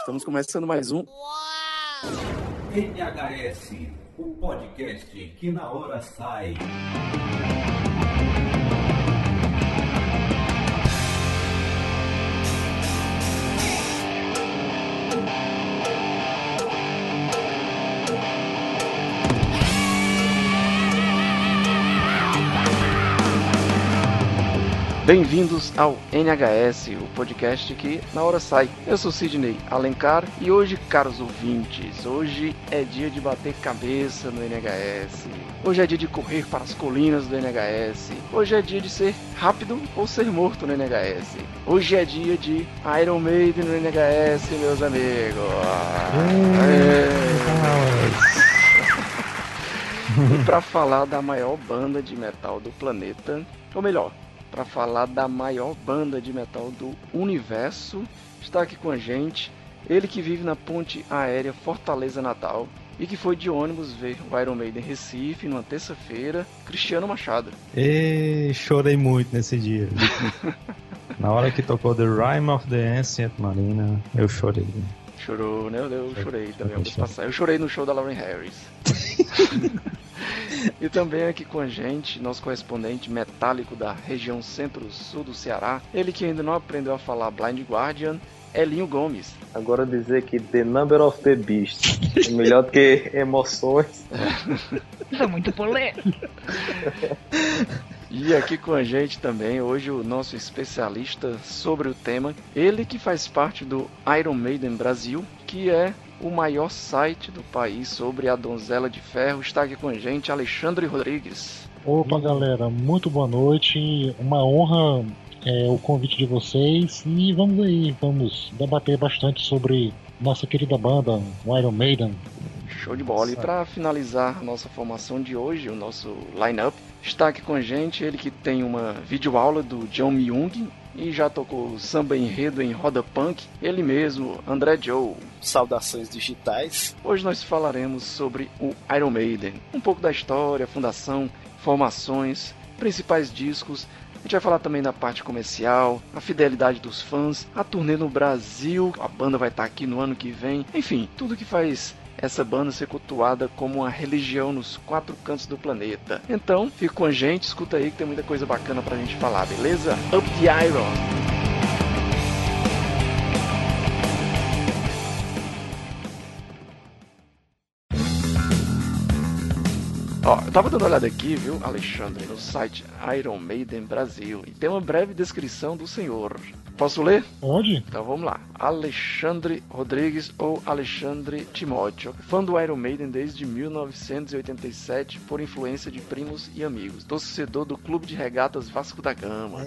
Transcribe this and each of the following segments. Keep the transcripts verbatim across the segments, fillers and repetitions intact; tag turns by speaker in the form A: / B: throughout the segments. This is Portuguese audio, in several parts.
A: Estamos começando mais um
B: N H S, o podcast que na hora sai.
A: Bem-vindos ao N H S, o podcast que na hora sai. Eu sou Sidney Alencar e hoje, caros ouvintes, hoje é dia de bater cabeça no N H S. Hoje é dia de correr para as colinas do N H S. Hoje é dia de ser rápido ou ser morto no N H S. Hoje é dia de Iron Maiden no N H S, meus amigos. E para falar da maior banda de metal do planeta, ou melhor, para falar da maior banda de metal do universo, está aqui com a gente, ele que vive na ponte aérea Fortaleza Natal e que foi de ônibus ver o Iron Maiden em Recife numa terça-feira, Cristiano Machado.
C: E chorei muito nesse dia. Na hora que tocou The Rime of the Ancient Marina, eu chorei.
A: Chorou, né? Eu chorei também. Eu, eu chorei no show da Lauren Harris. E também aqui com a gente, nosso correspondente metálico da região centro-sul do Ceará, ele que ainda não aprendeu a falar Blind Guardian, Elinho Gomes.
D: Agora dizer que The Number of the Beast é melhor do que Emoções.
E: Isso é muito polêmico.
A: E aqui com a gente também, hoje o nosso especialista sobre o tema, ele que faz parte do Iron Maiden Brasil, que é o maior site do país sobre a Donzela de Ferro. Está aqui com a gente, Alexandre Rodrigues.
F: Opa, galera, muito boa noite. Uma honra é, o convite de vocês. E vamos aí, vamos debater bastante sobre nossa querida banda, o Iron Maiden.
A: Show de bola. E para finalizar a nossa formação de hoje, o nosso line-up, está aqui com a gente ele que tem uma videoaula do John Myung e já tocou samba enredo em roda punk, ele mesmo, André Joe.
G: Saudações digitais.
A: Hoje nós falaremos sobre o Iron Maiden, um pouco da história, fundação, formações, principais discos. A gente vai falar também da parte comercial, a fidelidade dos fãs, a turnê no Brasil, a banda vai estar aqui no ano que vem, enfim, tudo que faz essa banda ser cultuada como uma religião nos quatro cantos do planeta. Então, fica com a gente, escuta aí que tem muita coisa bacana pra gente falar, beleza? Up the Iron! Ó, eu tava dando uma olhada aqui, viu, Alexandre, no site Iron Maiden Brasil, e tem uma breve descrição do senhor. Posso ler?
F: Pode.
A: Então vamos lá. Alexandre Rodrigues ou Alexandre Timóteo, fã do Iron Maiden desde mil novecentos e oitenta e sete por influência de primos e amigos, torcedor do Clube de Regatas Vasco da Gama.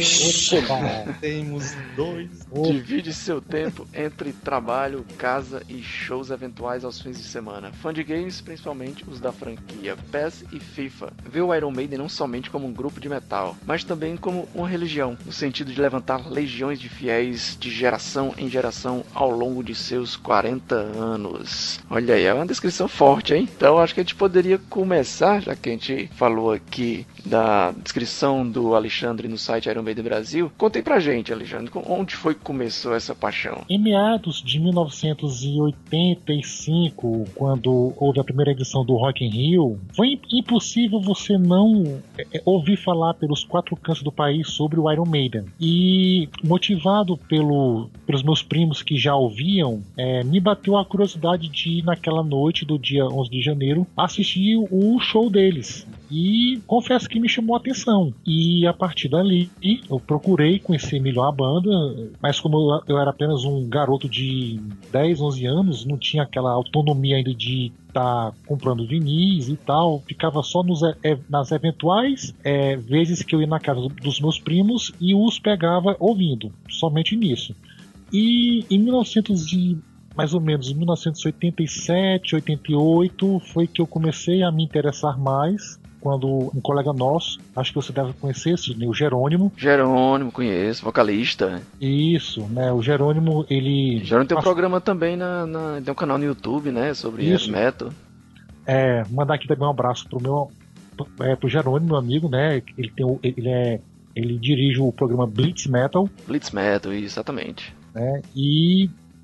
C: Temos dois.
A: Divide seu tempo entre trabalho, casa e shows eventuais aos fins de semana. Fã de games, principalmente os da franquia P E S e FIFA. Vê o Iron Maiden não somente como um grupo de metal, mas também como uma religião, no sentido de levantar legiões de fiéis de geração em geração ao longo de seus quarenta anos. Olha aí, é uma descrição forte, hein? Então acho que a gente poderia começar, já que a gente falou aqui da descrição do Alexandre no site Iron Maiden Brasil. Contem pra gente, Alexandre, onde foi que começou essa paixão?
F: Em meados de mil novecentos e oitenta e cinco, quando houve a primeira edição do Rock in Rio, foi impossível você não é, ouvir falar pelos quatro cantos do país sobre o Iron Maiden. E motivado pelo, pelos meus primos que já ouviam, é, me bateu a curiosidade de ir naquela noite do dia onze de janeiro assistir o show deles. E confesso que me chamou a atenção. E a partir dali eu procurei conhecer melhor a banda, mas como eu, eu era apenas um garoto de dez, onze anos, não tinha aquela autonomia ainda de estar tá comprando vinis e tal, ficava só nos, é, nas eventuais é, vezes que eu ia na casa dos meus primos e os pegava ouvindo, somente nisso. E em mil e novecentos e mais ou menos em mil novecentos e oitenta e sete, oitenta e oito foi que eu comecei a me interessar mais, quando um colega nosso, acho que você deve conhecer, Sidney, o Jerônimo.
A: Jerônimo, conheço, vocalista.
F: Isso, né, o Jerônimo, ele...
A: Jerônimo tem um programa também, na, na, tem um canal no YouTube, né, sobre heavy metal.
F: É, mandar aqui também um abraço pro meu, é, pro Jerônimo, meu amigo, né, ele tem, ele é, ele dirige o programa Blitz Metal.
A: Blitz Metal, exatamente.
F: Né, e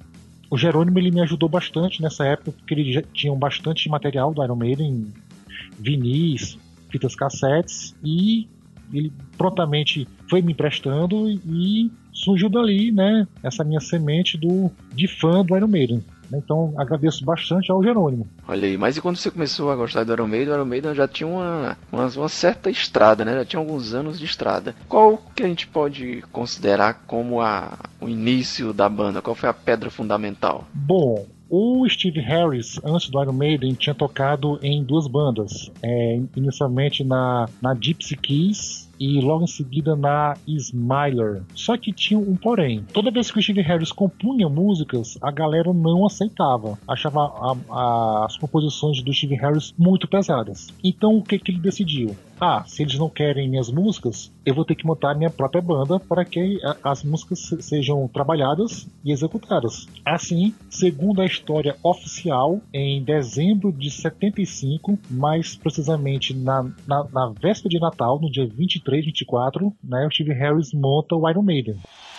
F: o Jerônimo ele me ajudou bastante nessa época, porque ele já tinha bastante material do Iron Maiden, vinis, fitas cassetes, e ele prontamente foi me emprestando e surgiu dali, né, essa minha semente do, de fã do Iron Maiden. Então agradeço bastante ao Jerônimo.
A: Olha aí, mas e quando você começou a gostar do Iron Maiden, o Iron Maiden já tinha uma, uma, uma certa estrada, né? Já tinha alguns anos de estrada. Qual que a gente pode considerar como a, o início da banda? Qual foi a pedra fundamental?
F: Bom, o Steve Harris, antes do Iron Maiden, tinha tocado em duas bandas. É, inicialmente na, na Gypsy Keys e logo em seguida na Smiler. Só que tinha um porém. Toda vez que o Steve Harris compunha músicas, a galera não aceitava. Achava a, a, as composições do Steve Harris muito pesadas. Então o que, que ele decidiu? Ah, se eles não querem minhas músicas, eu vou ter que montar minha própria banda para que a, as músicas se, sejam trabalhadas e executadas. Assim, segundo a história oficial, em dezembro de setenta e cinco, mais precisamente na, na, na véspera de Natal, no dia vinte e três, vinte e quatro, né, o Steve Harris monta o Iron Maiden.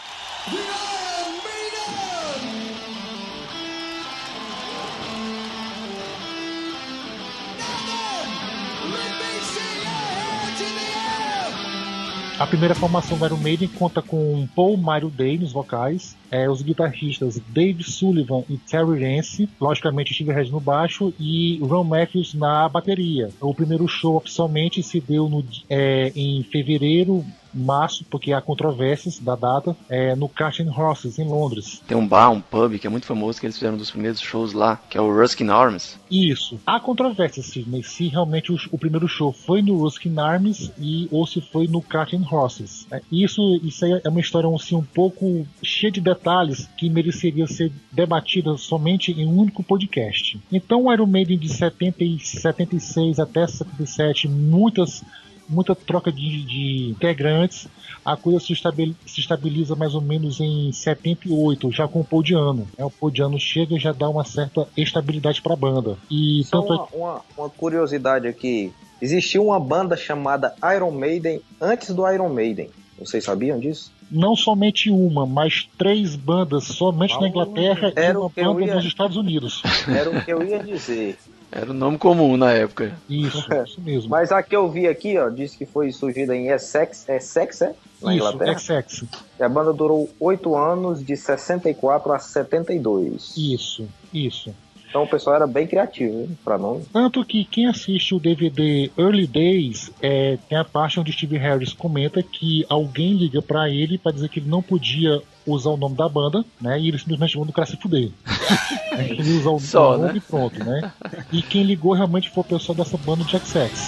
F: A primeira formação do Iron Maiden conta com Paul Mario Day nos vocais, é, os guitarristas Dave Sullivan e Terry Lance, logicamente Steve Harris no baixo e Ron Matthews na bateria. O primeiro show oficialmente se deu no, é, em fevereiro, março, porque há controvérsias da data, é, no Cart and Horses, em Londres.
A: Tem um bar, um pub, que é muito famoso, que eles fizeram um dos primeiros shows lá, que é o Ruskin Arms.
F: Isso. Há controvérsias, Sidney, se realmente o, o primeiro show foi no Ruskin Arms e, ou se foi no Cart and Horses. É, isso, isso aí é uma história assim, um pouco cheia de detalhes que mereceria ser debatida somente em um único podcast. Então o Iron Maiden de setenta e, setenta e seis até setenta e sete, muitas muita troca de, de integrantes, a coisa se, estabil, se estabiliza mais ou menos em setenta e oito, já com o Paul Di'Anno. É, o Paul Di'Anno chega e já dá uma certa estabilidade para a banda. E
D: Só
F: tanto
D: uma,
F: é...
D: uma, uma curiosidade aqui. Existia uma banda chamada Iron Maiden antes do Iron Maiden. Vocês sabiam disso?
F: Não somente uma, mas três bandas somente na Inglaterra e uma banda
D: ia...
F: nos Estados Unidos.
D: Era o que eu ia dizer.
A: Era o nome comum na época.
F: Isso, isso mesmo.
D: Mas a que eu vi aqui, ó, diz que foi surgida em Essex, Essex, é? Na
F: Isso,
D: Inglaterra.
F: Essex.
D: E a banda durou oito anos, de sessenta e quatro a setenta e dois.
F: Isso, isso.
D: Então o pessoal era bem criativo, hein, pra nome.
F: Tanto que quem assiste o D V D Early Days, é, tem a parte onde Steve Harris comenta que alguém liga pra ele pra dizer que ele não podia usar o nome da banda, né? E ele simplesmente manda o cara se fuder. Ele usa o
A: Só,
F: nome
A: né?
F: e pronto, né? E quem ligou realmente foi o pessoal dessa banda de X-Sex.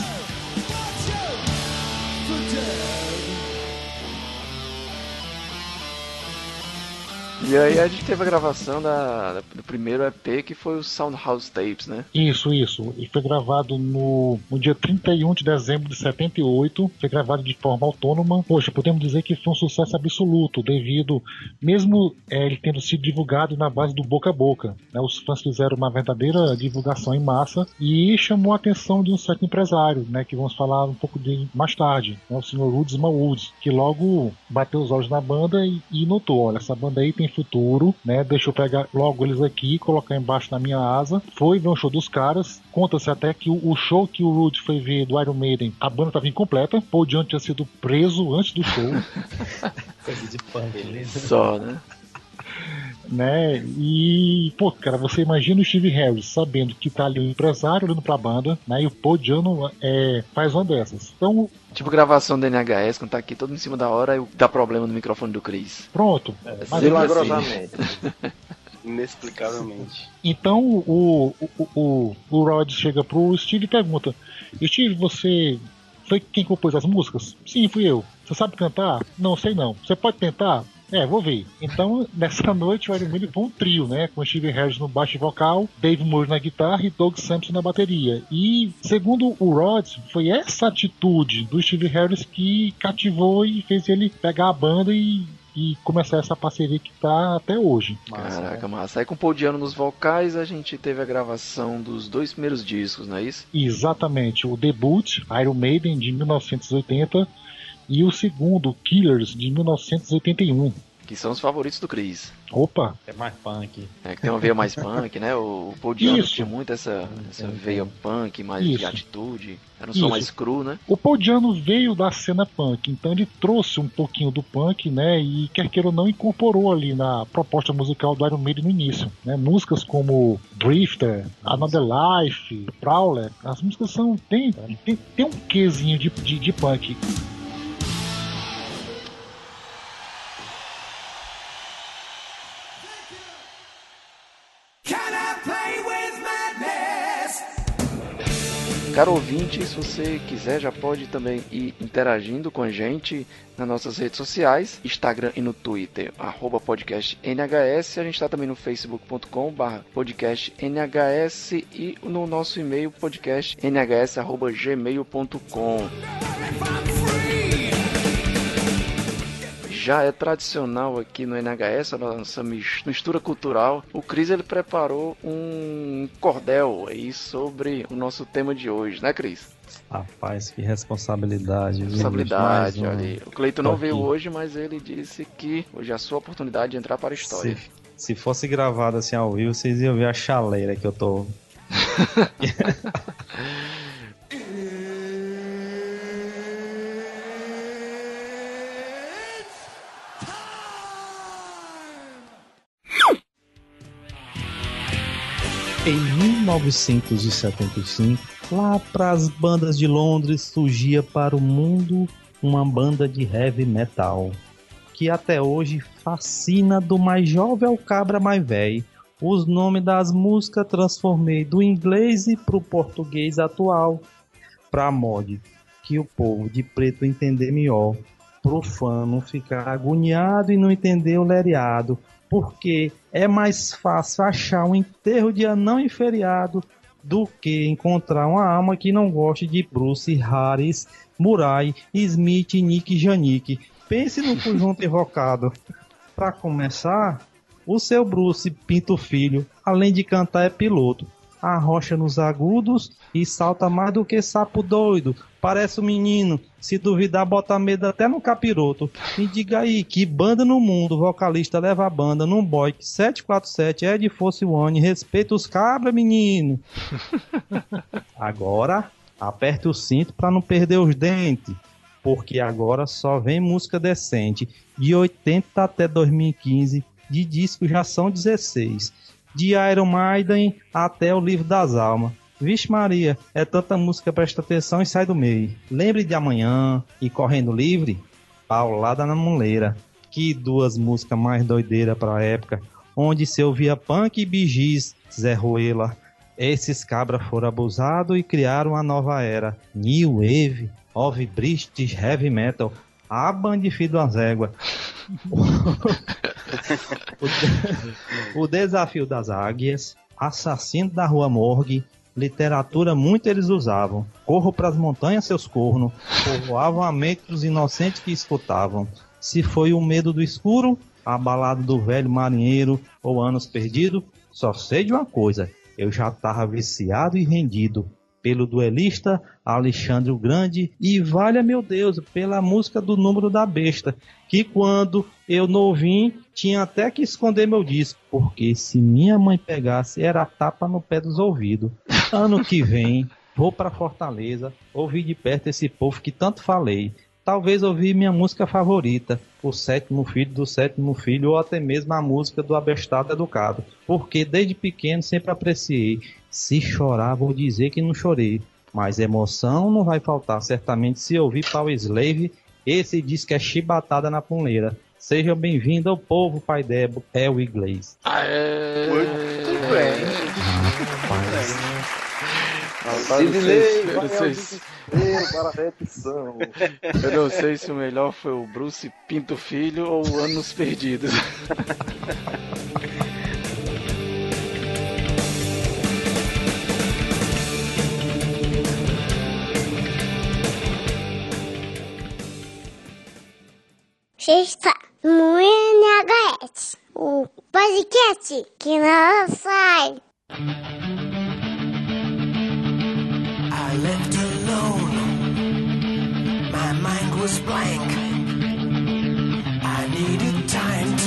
A: E aí a gente teve a gravação da, do primeiro E P, que foi o Soundhouse Tapes, né?
F: Isso, isso. E foi gravado no, no dia trinta e um de dezembro de setenta e oito. Foi gravado de forma autônoma. Poxa, podemos dizer que foi um sucesso absoluto, devido, mesmo é, ele tendo sido divulgado na base do boca a boca, né? Os fãs fizeram uma verdadeira divulgação em massa e chamou a atenção de um certo empresário, né? Que vamos falar um pouco de mais tarde, né? O senhor Woods Malwoods, que logo bateu os olhos na banda e, e notou, olha, essa banda aí tem futuro, né? Deixa eu pegar logo eles aqui, colocar embaixo na minha asa. Foi ver um show dos caras. Conta-se até que o, o show que o Rude foi ver do Iron Maiden, a banda estava incompleta. Paul Di'Anno tinha sido preso antes do show.
C: Coisa de fã, beleza.
A: Só, né?
F: Né? E, pô, cara, você imagina o Steve Harris sabendo que tá ali o empresário olhando pra banda, né? E o Paul Di'Anno é, faz uma dessas. Então,
A: tipo gravação do N H S, quando tá aqui todo em cima da hora e dá problema no microfone do Chris.
F: pronto.
A: É,
F: Mas
D: Milagrosamente.
G: Inexplicavelmente.
F: então o, o, o, o Rod chega pro Steve e pergunta: Steve, você foi quem compôs as músicas? Sim, fui eu. Você sabe cantar? Não, sei não. Você pode tentar? É, vou ver. Então, nessa noite, o Iron Maiden foi um trio, né? Com Steve Harris no baixo e vocal, Dave Moore na guitarra e Doug Sampson na bateria. E, segundo o Rod, foi essa atitude do Steve Harris que cativou e fez ele pegar a banda e, e começar essa parceria que tá até hoje.
C: Massa,
A: Caraca,
C: né?
A: massa. Aí com o Paul Di'Anno nos vocais, a gente teve a gravação dos dois primeiros discos, não é isso?
F: Exatamente. O debut, Iron Maiden, de mil novecentos e oitenta, e o segundo, Killers, de mil novecentos e oitenta e um.
A: que são os favoritos do Chris.
F: Opa!
C: É mais punk.
A: É, que tem uma veia mais punk, né? O, o Paul Diano
F: Isso.
A: tinha muito essa, essa veia punk, mais
F: Isso.
A: de atitude. Era um
F: Isso.
A: som mais cru, né?
F: O Paul Diano veio da cena punk, então ele trouxe um pouquinho do punk, né? E quer queira ou não, incorporou ali na proposta musical do Iron Maiden no início, né? Músicas como Drifter, Another Life, Prowler, as músicas são tem, tem, tem um quezinho de, de, de punk.
A: Caro ouvinte, se você quiser, já pode também ir interagindo com a gente nas nossas redes sociais, Instagram e no Twitter, arroba podcast N H S. A gente está também no facebook ponto com barra podcast N H S e no nosso e-mail podcast n h s arroba gmail ponto com. Já é tradicional aqui no N H S, a nossa mistura cultural. O Chris, ele preparou um cordel aí sobre o nosso tema de hoje, né, Chris?
C: Rapaz, que responsabilidade. viu?
A: Responsabilidade,
C: Mais um
A: olha aí. O Cleiton não veio
C: toquinho.
A: hoje, mas ele disse que hoje é a sua oportunidade de entrar para a história.
C: Se, se fosse gravado assim ao vivo, vocês iam ver a chaleira que eu tô. Em mil novecentos e setenta e cinco, lá para as bandas de Londres, surgia para o mundo uma banda de heavy metal, que até hoje fascina do mais jovem ao cabra mais velho. Os nomes das músicas transformei do inglês para o português atual, para mod que o povo de preto entender melhor, pro fã não ficar agoniado e não entender o lereado, porque é mais fácil achar um enterro de anão em feriado do que encontrar uma alma que não goste de Bruce, Harris, Murray, Smith, Nick e Janique. Pense no conjunto invocado. Para começar, o seu Bruce Pinto Filho, além de cantar, é piloto. Arrocha nos agudos e salta mais do que sapo doido. Parece um menino, se duvidar bota medo até no capiroto. Me diga aí, que banda no mundo, vocalista leva a banda num Boy sete quatro sete é de Force One, respeita os cabra, menino. Agora, aperte o cinto pra não perder os dentes, porque agora só vem música decente. De oitenta até dois mil e quinze, de disco já são dezesseis. De Iron Maiden até o Livro das Almas. Vixe Maria, é tanta música, presta atenção e sai do meio. Lembre de Amanhã e Correndo Livre, Paulada na Muleira. Que duas músicas mais doideiras pra época, onde se ouvia punk e Bee Gees, Zé Ruela. Esses cabras foram abusados e criaram uma nova era. New Wave, of British Heavy Metal. A bandido das éguas. o, o Desafio das Águias, Assassino da Rua Morgue, literatura muito eles usavam. Corro pras montanhas, seus cornos, povoavam a mente dos inocentes que escutavam. Se foi o medo do escuro, a balada do velho marinheiro ou Anos Perdidos, só sei de uma coisa, eu já tava viciado e rendido pelo duelista Alexandre o Grande e, valha meu Deus, pela música do Número da Besta, que quando eu novinho tinha até que esconder meu disco, porque se minha mãe pegasse era tapa no pé dos ouvidos. Ano que vem vou pra Fortaleza, ouvir de perto esse povo que tanto falei, talvez ouvir minha música favorita, O Sétimo Filho do Sétimo Filho, ou até mesmo a música do Abestado Educado, porque desde pequeno sempre apreciei. Se chorar, vou dizer que não chorei, mas emoção não vai faltar, certamente, se ouvir Power Slave, esse diz que é chibatada na puleira. Sejam bem-vindos ao povo, pai Debo, é o inglês.
A: Aê!
G: Muito bem.
D: Sidney,
A: eu não sei se-
D: para a repetição.
A: eu não sei se o melhor foi o Bruce Pinto Filho ou o Anos Perdidos.
H: Você está no N H S, o podcast que não sai.
I: I left alone. My mind was blank. I needed time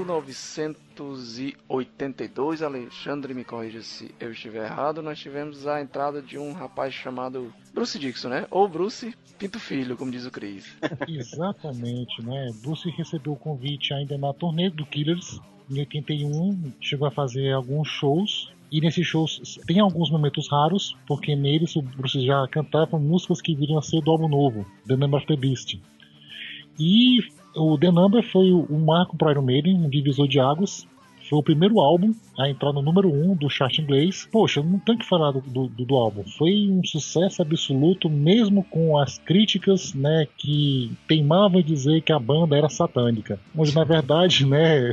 A: novecentos e oitenta e dois, Alexandre me corrija se eu estiver errado, nós tivemos a entrada de um rapaz chamado Bruce Dixon, né? Ou Bruce Pinto Filho, como diz o Chris.
F: Exatamente, né? Bruce recebeu o convite ainda na turnê do Killers, em oitenta e um, chegou a fazer alguns shows. E nesses shows tem alguns momentos raros, porque neles o Bruce já cantava músicas que viriam a ser do álbum novo, The Number of the Beast. E o The Number foi um marco para Iron Maiden, um divisor de águas. Foi o primeiro álbum a entrar no número um do chart inglês. Poxa, não tem o que falar do, do, do álbum. Foi um sucesso absoluto, mesmo com as críticas, né, que teimavam em dizer que a banda era satânica. Mas na verdade, né,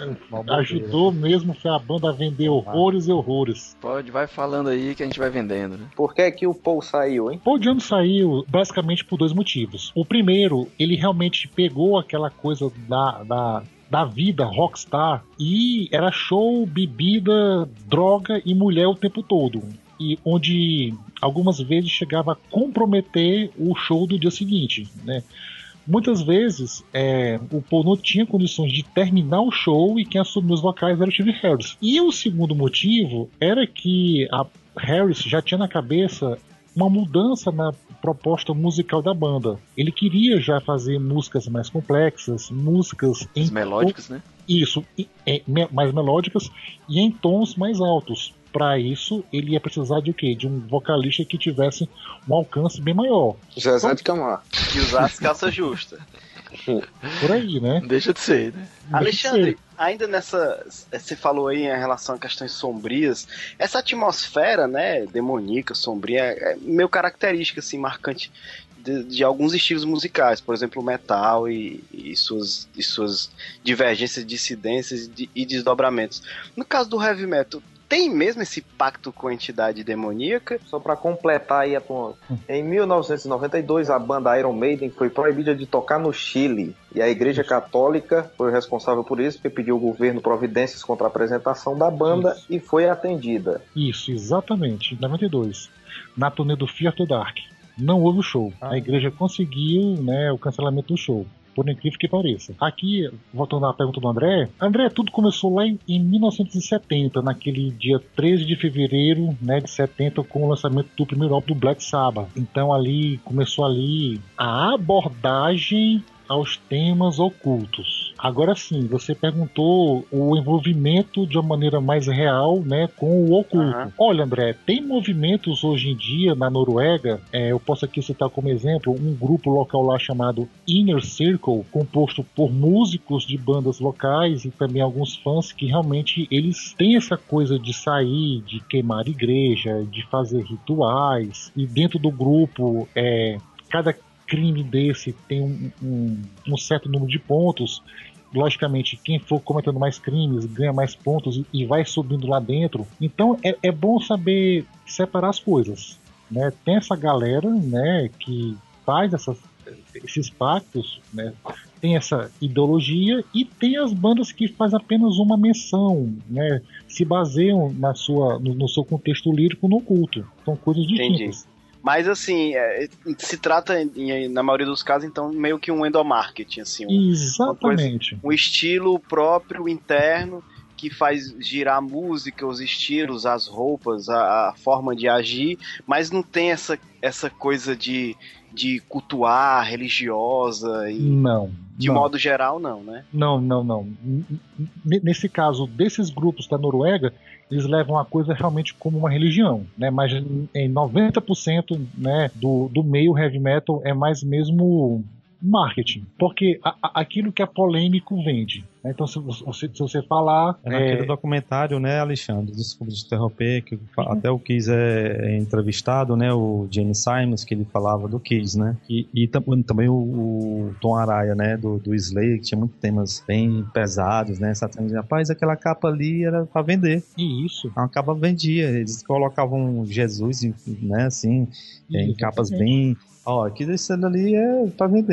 F: ajudou mesmo foi a banda a vender horrores e horrores.
A: Pode, vai falando aí que a gente vai vendendo, né?
D: Por que que o Paul saiu, hein?
F: Paul Di'Anno saiu basicamente por dois motivos. O primeiro, ele realmente pegou aquela coisa da... da da vida rockstar e era show, bebida, droga e mulher o tempo todo, e onde algumas vezes chegava a comprometer o show do dia seguinte, né? Muitas vezes é, o Paul não tinha condições de terminar o show e quem assumiu os vocais era o Steve Harris. E o segundo motivo era que a Harris já tinha na cabeça uma mudança na proposta musical da banda. Ele queria já fazer músicas mais complexas, músicas em
A: melódicas, né?
F: Isso, é, mais melódicas e em tons mais altos. Para isso, ele ia precisar de o quê? De um vocalista que tivesse um alcance bem maior.
D: Zezé de Camargo.
G: Que usasse calça justa.
F: Por aí, né?
A: Deixa de ser, né?
G: Alexandre, ainda nessa... Você falou aí em relação a questões sombrias. Essa atmosfera, né, demoníaca, sombria, é meio característica, assim, marcante de, de alguns estilos musicais. Por exemplo, o metal e, e, suas, e suas divergências, dissidências e, e desdobramentos. No caso do heavy metal, tem mesmo esse pacto com a entidade demoníaca?
D: Só para completar aí a tua... Em mil novecentos e noventa e dois, a banda Iron Maiden foi proibida de tocar no Chile. E a Igreja Católica foi responsável por isso, porque pediu ao governo providências contra a apresentação da banda isso. E foi atendida.
F: Isso, exatamente. Em noventa e dois, na turnê do Fear the Dark. Não houve o show. Ah. A igreja conseguiu, né, o cancelamento do show. Por incrível que pareça. Aqui, voltando à pergunta do André, André, tudo começou lá em, em mil novecentos e setenta, naquele dia treze de fevereiro, né, de setenta, com o lançamento do primeiro álbum do Black Sabbath. Então ali, começou ali a abordagem aos temas ocultos. Agora sim, você perguntou o envolvimento de uma maneira mais real, né, com o oculto. Uhum. Olha, André, tem movimentos hoje em dia na Noruega, é, eu posso aqui citar como exemplo um grupo local lá chamado Inner Circle, composto por músicos de bandas locais e também alguns fãs que realmente eles têm essa coisa de sair, de queimar igreja, de fazer rituais, e dentro do grupo, é, cada crime desse tem um, um, um certo número de pontos. Logicamente, quem for cometendo mais crimes ganha mais pontos e, e vai subindo lá dentro. Então é, é bom saber separar as coisas, né? Tem essa galera, né, que faz essas, esses pactos, né? Tem essa ideologia e tem as bandas que fazem apenas uma menção, né? Se baseiam na sua, no, no seu contexto lírico no oculto. São coisas distintas.
G: Entendi. Mas assim, é, se trata, em, na maioria dos casos, então, meio que um endomarketing, assim. Um,
F: Exatamente.
G: Coisa, um estilo próprio, interno, que faz girar a música, os estilos, as roupas, a, a forma de agir, mas não tem essa, essa coisa de, de cultuar, religiosa e...
F: Não.
G: De
F: não.
G: modo geral, não, né?
F: Não, não, não. Nesse caso, desses grupos da Noruega, eles levam a coisa realmente como uma religião, né? Mas em noventa por cento, né, do, do meio heavy metal é mais mesmo marketing, porque a, a, aquilo que é polêmico vende. Então, se você, se você falar...
C: É naquele é... documentário, né, Alexandre? Desculpa te interromper, que uhum. até o Kiss é, é entrevistado, né, o Gene Simons, que ele falava do Kiss, né? E, e tam, também o, o Tom Araya, né, do, do Slayer, que tinha muitos temas bem pesados, né? Satânicos. Rapaz, aquela capa ali era pra vender.
F: E isso.
C: A capa vendia. Eles colocavam Jesus, né, assim, em capas bem... Ó, aqui desse ali é pra vender.
A: Eu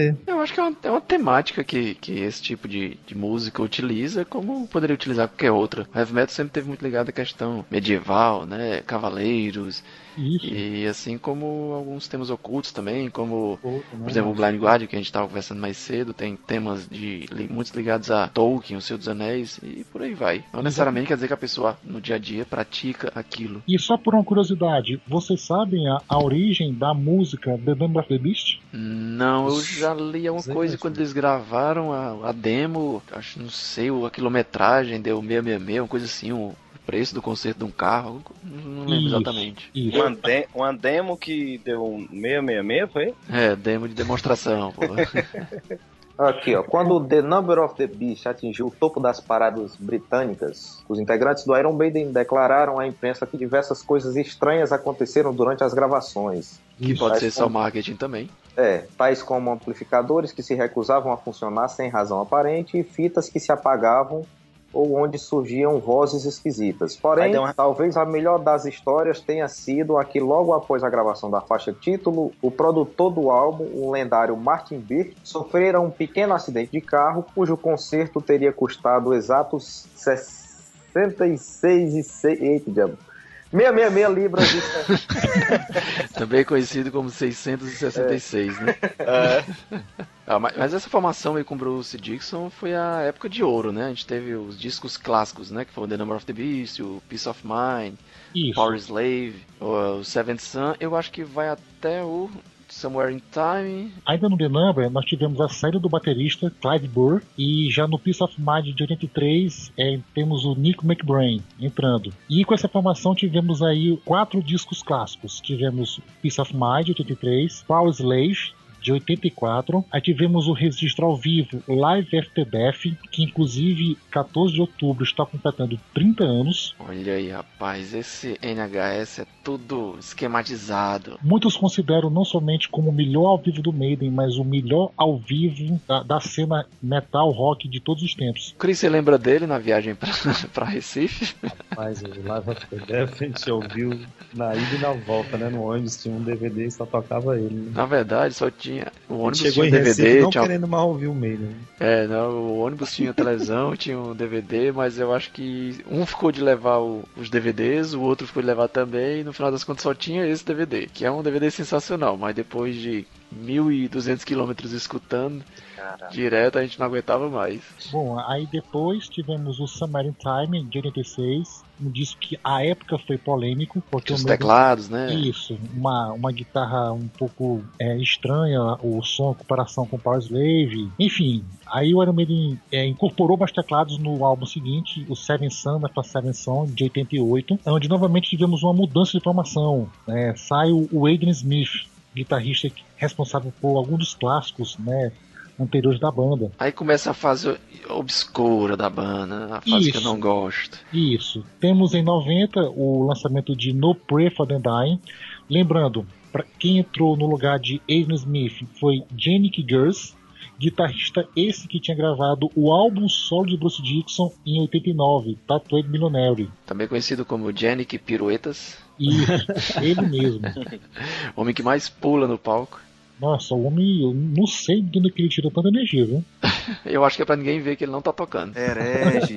A: acho que é uma, é uma temática que, que esse tipo de, de música utiliza, como poderia utilizar qualquer outra. O heavy metal sempre teve muito ligado à questão medieval, né? Cavaleiros.
F: Isso.
A: E assim como alguns temas ocultos também, como,
F: Outro,
A: por
F: né?
A: exemplo, o Blind Guardian, que a gente estava conversando mais cedo, tem temas de li- muitos ligados a Tolkien, O Senhor dos Anéis, e por aí vai. Não necessariamente quer dizer que a pessoa no dia a dia pratica aquilo.
F: E só por uma curiosidade, vocês sabem a, a origem da música The Number of the Beast?
A: Não, eu já li alguma
C: Sei
A: coisa
C: mesmo.
A: quando eles gravaram a, a demo, acho, não sei, a quilometragem deu seiscentos e sessenta e seis, uma coisa assim, o preço do conserto de um carro, não lembro
F: Isso,
A: exatamente.
F: Isso.
G: Uma, de- uma demo que deu um seiscentos e sessenta e seis, foi?
A: É, demo de demonstração, pô.
D: Aqui, ó. Quando The Number of the Beast atingiu o topo das paradas britânicas, os integrantes do Iron Maiden declararam à imprensa que diversas coisas estranhas aconteceram durante as gravações.
A: Que pode
D: Tais
A: ser só
D: como-
A: marketing também.
D: É, tais como amplificadores que se recusavam a funcionar sem razão aparente e fitas que se apagavam ou onde surgiam vozes esquisitas. Porém,
G: Aí deu uma-
D: talvez a melhor das histórias tenha sido a que logo após a gravação da faixa título, o produtor do álbum, o lendário Martin Birch, sofrera um pequeno acidente de carro, cujo conserto teria custado exatos sessenta e seis e seis... Eita, diabo. seiscentos e sessenta e seis libras de...
A: Também conhecido como seiscentos e sessenta e seis, né? Ah, mas, mas essa formação aí com Bruce Dickinson foi a época de ouro, né? A gente teve os discos clássicos, né? Que foram The Number of the Beast, o Peace of Mind,
F: Isso.
A: Power Slave, o, o Seventh Son. Eu acho que vai até o Somewhere in Time.
F: Ainda no The Number, nós tivemos a saída do baterista Clive Burr, e já no Peace of Mind de oitenta e três é, temos o Nick McBrain entrando. E com essa formação tivemos aí quatro discos clássicos. Tivemos Peace of Mind de oitenta e três, Power Slave de oitenta e quatro, aí tivemos o registro ao vivo Live After Death, que inclusive quatorze de outubro está completando trinta anos.
A: Olha aí, rapaz, esse N H S é tudo esquematizado.
F: Muitos consideram não somente como o melhor ao vivo do Maiden, mas o melhor ao vivo da, da cena metal rock de todos os tempos.
A: Chris, você lembra dele na viagem pra, pra Recife?
C: Mas o Live After Death a gente ouviu na ida e na volta, né? No ônibus tinha um D V D e só tocava ele. Né?
A: Na verdade, só tinha. O ônibus
C: Chegou
A: tinha
C: em
A: um D V
C: Recife
A: D,
C: não
A: tinha.
C: querendo mais ouvir o Maiden. Né?
A: É, não, o ônibus tinha televisão, tinha um D V D, mas eu acho que um ficou de levar o- os D V Ds, o outro ficou de levar também, e no final das contas só tinha esse D V D, que é um D V D sensacional, mas depois de mil e duzentos quilômetros escutando direto, a gente não aguentava mais.
F: Bom, aí depois tivemos o Summer in Time de oitenta e seis, um disco que à época foi polêmico, porque
A: Tinha os
F: o Maiden-
A: teclados, né?
F: Isso, uma, uma guitarra um pouco é, estranha, o som em comparação com Power Slave. Enfim, aí o Iron Maiden é, incorporou mais teclados no álbum seguinte, o Seven Sun para Seven Son, de oitenta e oito, onde novamente tivemos uma mudança de formação. Né? Sai o o Adrian Smith, guitarrista que- responsável por alguns dos clássicos, né, anteriores da banda.
A: Aí começa a fase obscura da banda, a fase que eu
F: Isso.
A: não gosto.
F: Isso. Temos em noventa o lançamento de No Prayer for the Dying. Lembrando, para quem entrou no lugar de Adrian Smith foi Janick Gers, guitarrista esse que tinha gravado o álbum solo de Bruce Dickinson em oitenta e nove, Tattooed Millionaire.
A: Também conhecido como Janik Piruetas,
F: Isso, ele mesmo.
A: o homem que mais pula no palco.
F: Nossa, o homem, eu não sei de onde que ele tira tanta energia, viu?
A: Eu acho que é pra ninguém ver que ele não tá tocando.
D: Herege.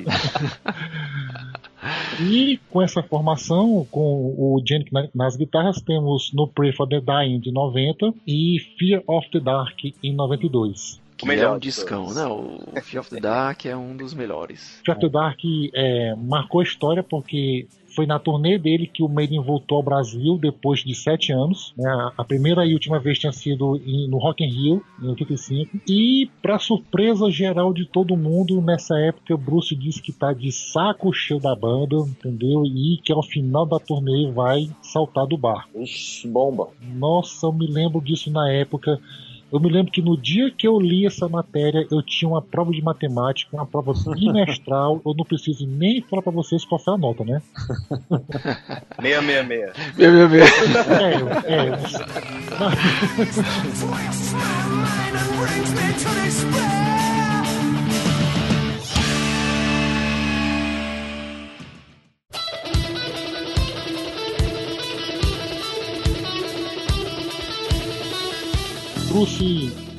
F: E com essa formação, com o Janik na- nas guitarras, temos No Pray for the Dying de noventa e Fear of the Dark em noventa e dois.
A: Que
G: O melhor
A: é um
G: de
A: discão,
G: todos.
A: né? O Fear of the Dark é um dos melhores.
F: Fear of the Dark é, marcou a história porque foi na turnê dele que o Maiden voltou ao Brasil depois de sete anos. Né? A primeira e última vez tinha sido em- no Rock in Rio, em oitenta e cinco. E, para surpresa geral de todo mundo, nessa época, Bruce disse que tá de saco cheio da banda, entendeu? E que ao final da turnê vai saltar do barco.
D: Ixi, bomba.
F: Nossa, eu me lembro disso na época. Eu me lembro que no dia que eu li essa matéria, eu tinha uma prova de matemática, uma prova bimestral. Eu não preciso nem falar pra vocês qual foi a nota, né?
G: seiscentos e sessenta e seis.
A: Meu, meu, meu.
F: É, eu- é, eu- Bruce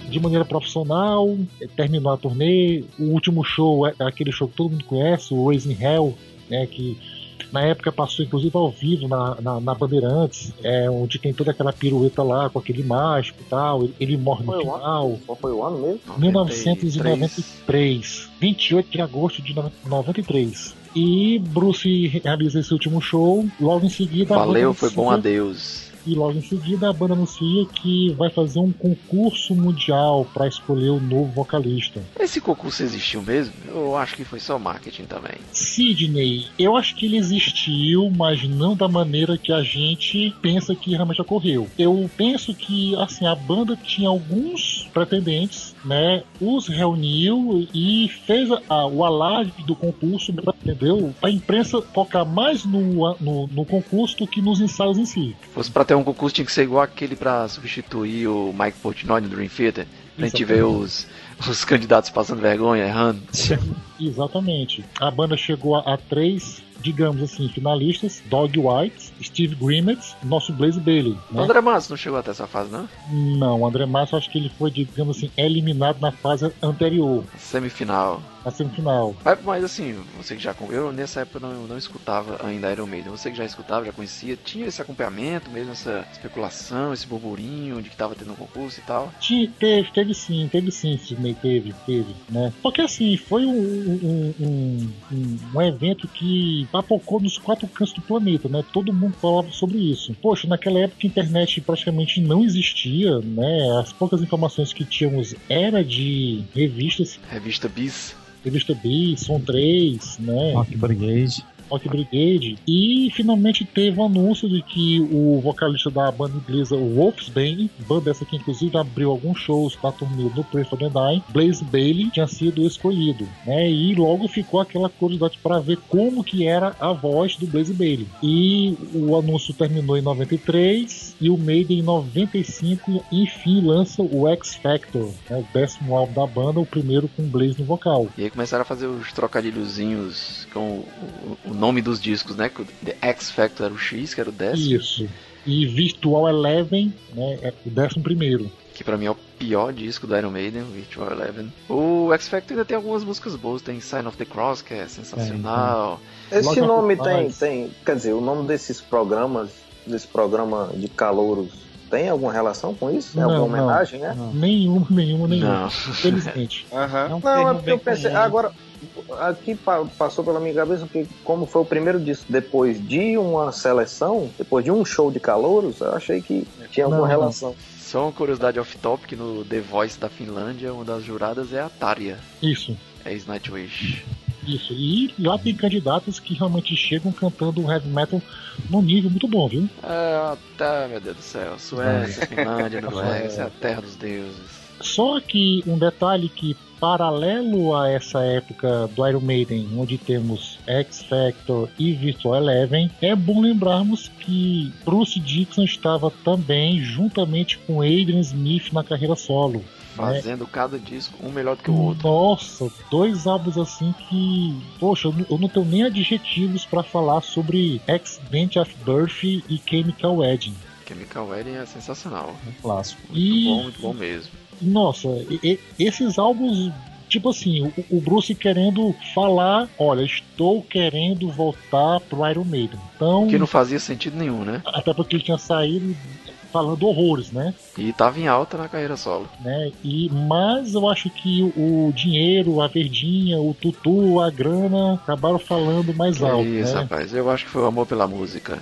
F: de maneira profissional, terminou a turnê. O último show é aquele show que todo mundo conhece, o Raising Hell, né, que na época passou inclusive ao vivo na, na, na Bandeirantes, é, onde tem toda aquela pirueta lá com aquele mágico e tal, ele, ele morre no
D: Foi o
F: final.
D: ano? Qual foi o ano mesmo?
F: mil novecentos e noventa e três, vinte e oito de agosto de noventa e três. E Bruce realiza esse último show, logo em seguida... a
A: Valeu,
F: banda
A: foi bom,
F: anuncia-
A: adeus.
F: E logo em seguida a banda anuncia que vai fazer um concurso mundial para escolher o novo vocalista.
A: Esse concurso existiu mesmo? Eu acho que foi só marketing também.
F: Sidney, eu acho que ele existiu, mas não da maneira que a gente pensa que realmente ocorreu. Eu penso que, assim, a banda tinha alguns pretendentes, né? Os reuniu e fez a, o alarde do concurso, entendeu? A imprensa focar mais no, no, no concurso do que nos ensaios em si.
A: Se fosse pra ter um concurso, tinha que ser igual aquele pra substituir o Mike Portnoy no Dream Theater. Pra gente ver os, os candidatos passando vergonha, errando.
F: Exatamente. A banda chegou a, a três, digamos assim, finalistas: Dog White, Steve Grimmett, nosso Blaze Bailey.
A: O
F: Né?
A: André Matos não chegou até essa fase, não?
F: Não, o André Massa, acho que ele foi, digamos assim, eliminado na fase anterior,
A: Semifinal.
F: na semifinal.
A: Mas, mas assim, você que já... Eu nessa época não, não escutava ainda Iron Maiden. Você que já escutava, já conhecia, tinha esse acompanhamento mesmo, essa especulação, esse burburinho de que tava tendo um concurso e tal?
F: Tinha- Teve, teve sim, teve sim, Sidney, teve, teve, né? Porque assim, foi um, um, um, um, um evento que papocou nos quatro cantos do planeta, né? Todo mundo falava sobre isso. Poxa, naquela época a internet praticamente não existia, né? As poucas informações que tínhamos era de revistas,
A: Revista Bis.
F: revista B, Som três, né?
C: Rock Brigade.
F: Rock Brigade, e finalmente teve o anúncio de que o vocalista da banda inglesa Wolfsbane, banda essa que inclusive abriu alguns shows da turnê do Pray for the Dying, Blaze Bailey tinha sido escolhido, né? E logo ficou aquela curiosidade para ver como que era a voz do Blaze Bailey. E o anúncio terminou em noventa e três e o Maiden em noventa e cinco enfim lança o X Factor, né? O décimo álbum da banda, o primeiro com Blaze no vocal.
A: E aí começaram a fazer os trocadilhozinhos com o, o, o nome dos discos, né? Que o The X Factor era o X, que era o décimo.
F: Isso. E Virtual Eleven, né, é o décimo primeiro.
A: Que pra mim é o pior disco do Iron Maiden, o Virtual Eleven. O X Factor ainda tem algumas músicas boas, tem Sign of the Cross, que é sensacional.
D: Esse
F: Logo
D: nome
F: após-
D: tem, tem, quer dizer, o nome desses programas, desse programa de calouros, tem alguma relação com isso? É
F: Não,
D: alguma
F: não.
D: homenagem, né?
C: Não.
F: Nenhuma, nenhuma, nenhuma.
A: Não.
F: Infelizmente.
G: Aham.
C: É um
D: Não,
C: termo
D: é porque
C: bem
D: eu pensei,
C: comum.
D: agora, aqui pa- passou pela minha cabeça que como foi o primeiro disco depois de uma seleção, depois de um show de calouros, eu achei que tinha alguma
F: Não, não.
D: relação.
A: Só uma curiosidade off-topic, no The Voice da Finlândia, uma das juradas é a Tarja,
F: Isso,
A: ex-Nightwish.
F: isso. E lá tem candidatos que realmente chegam cantando heavy metal num nível muito bom, viu?
A: É, até, meu Deus do céu, Suécia, Finlândia, Noruega, essa é a terra dos deuses.
F: Só que um detalhe que, paralelo a essa época do Iron Maiden, onde temos X Factor e Virtual Eleven, é bom lembrarmos que Bruce Dickinson estava também juntamente com Adrian Smith na carreira solo.
A: Fazendo cada disco um melhor do que o outro.
F: Nossa, dois álbuns assim que, poxa, eu não- eu não tenho nem adjetivos pra falar sobre Accident of Birth e Chemical Wedding.
A: Chemical Wedding é sensacional.
C: Um clássico.
A: Muito
F: E-
A: bom, muito bom mesmo.
F: Nossa, e- e- esses álbuns, tipo assim, o, o Bruce querendo falar, olha, estou querendo voltar pro Iron Maiden. Então,
A: Que não fazia sentido nenhum, né?
F: até porque ele tinha saído falando horrores, né?
A: E tava em alta na carreira solo.
F: né? E, mas eu acho que o dinheiro, a verdinha, o tutu, a grana acabaram falando mais
A: Que
F: alto.
A: isso,
F: né?
A: rapaz. Eu acho que foi o amor pela música.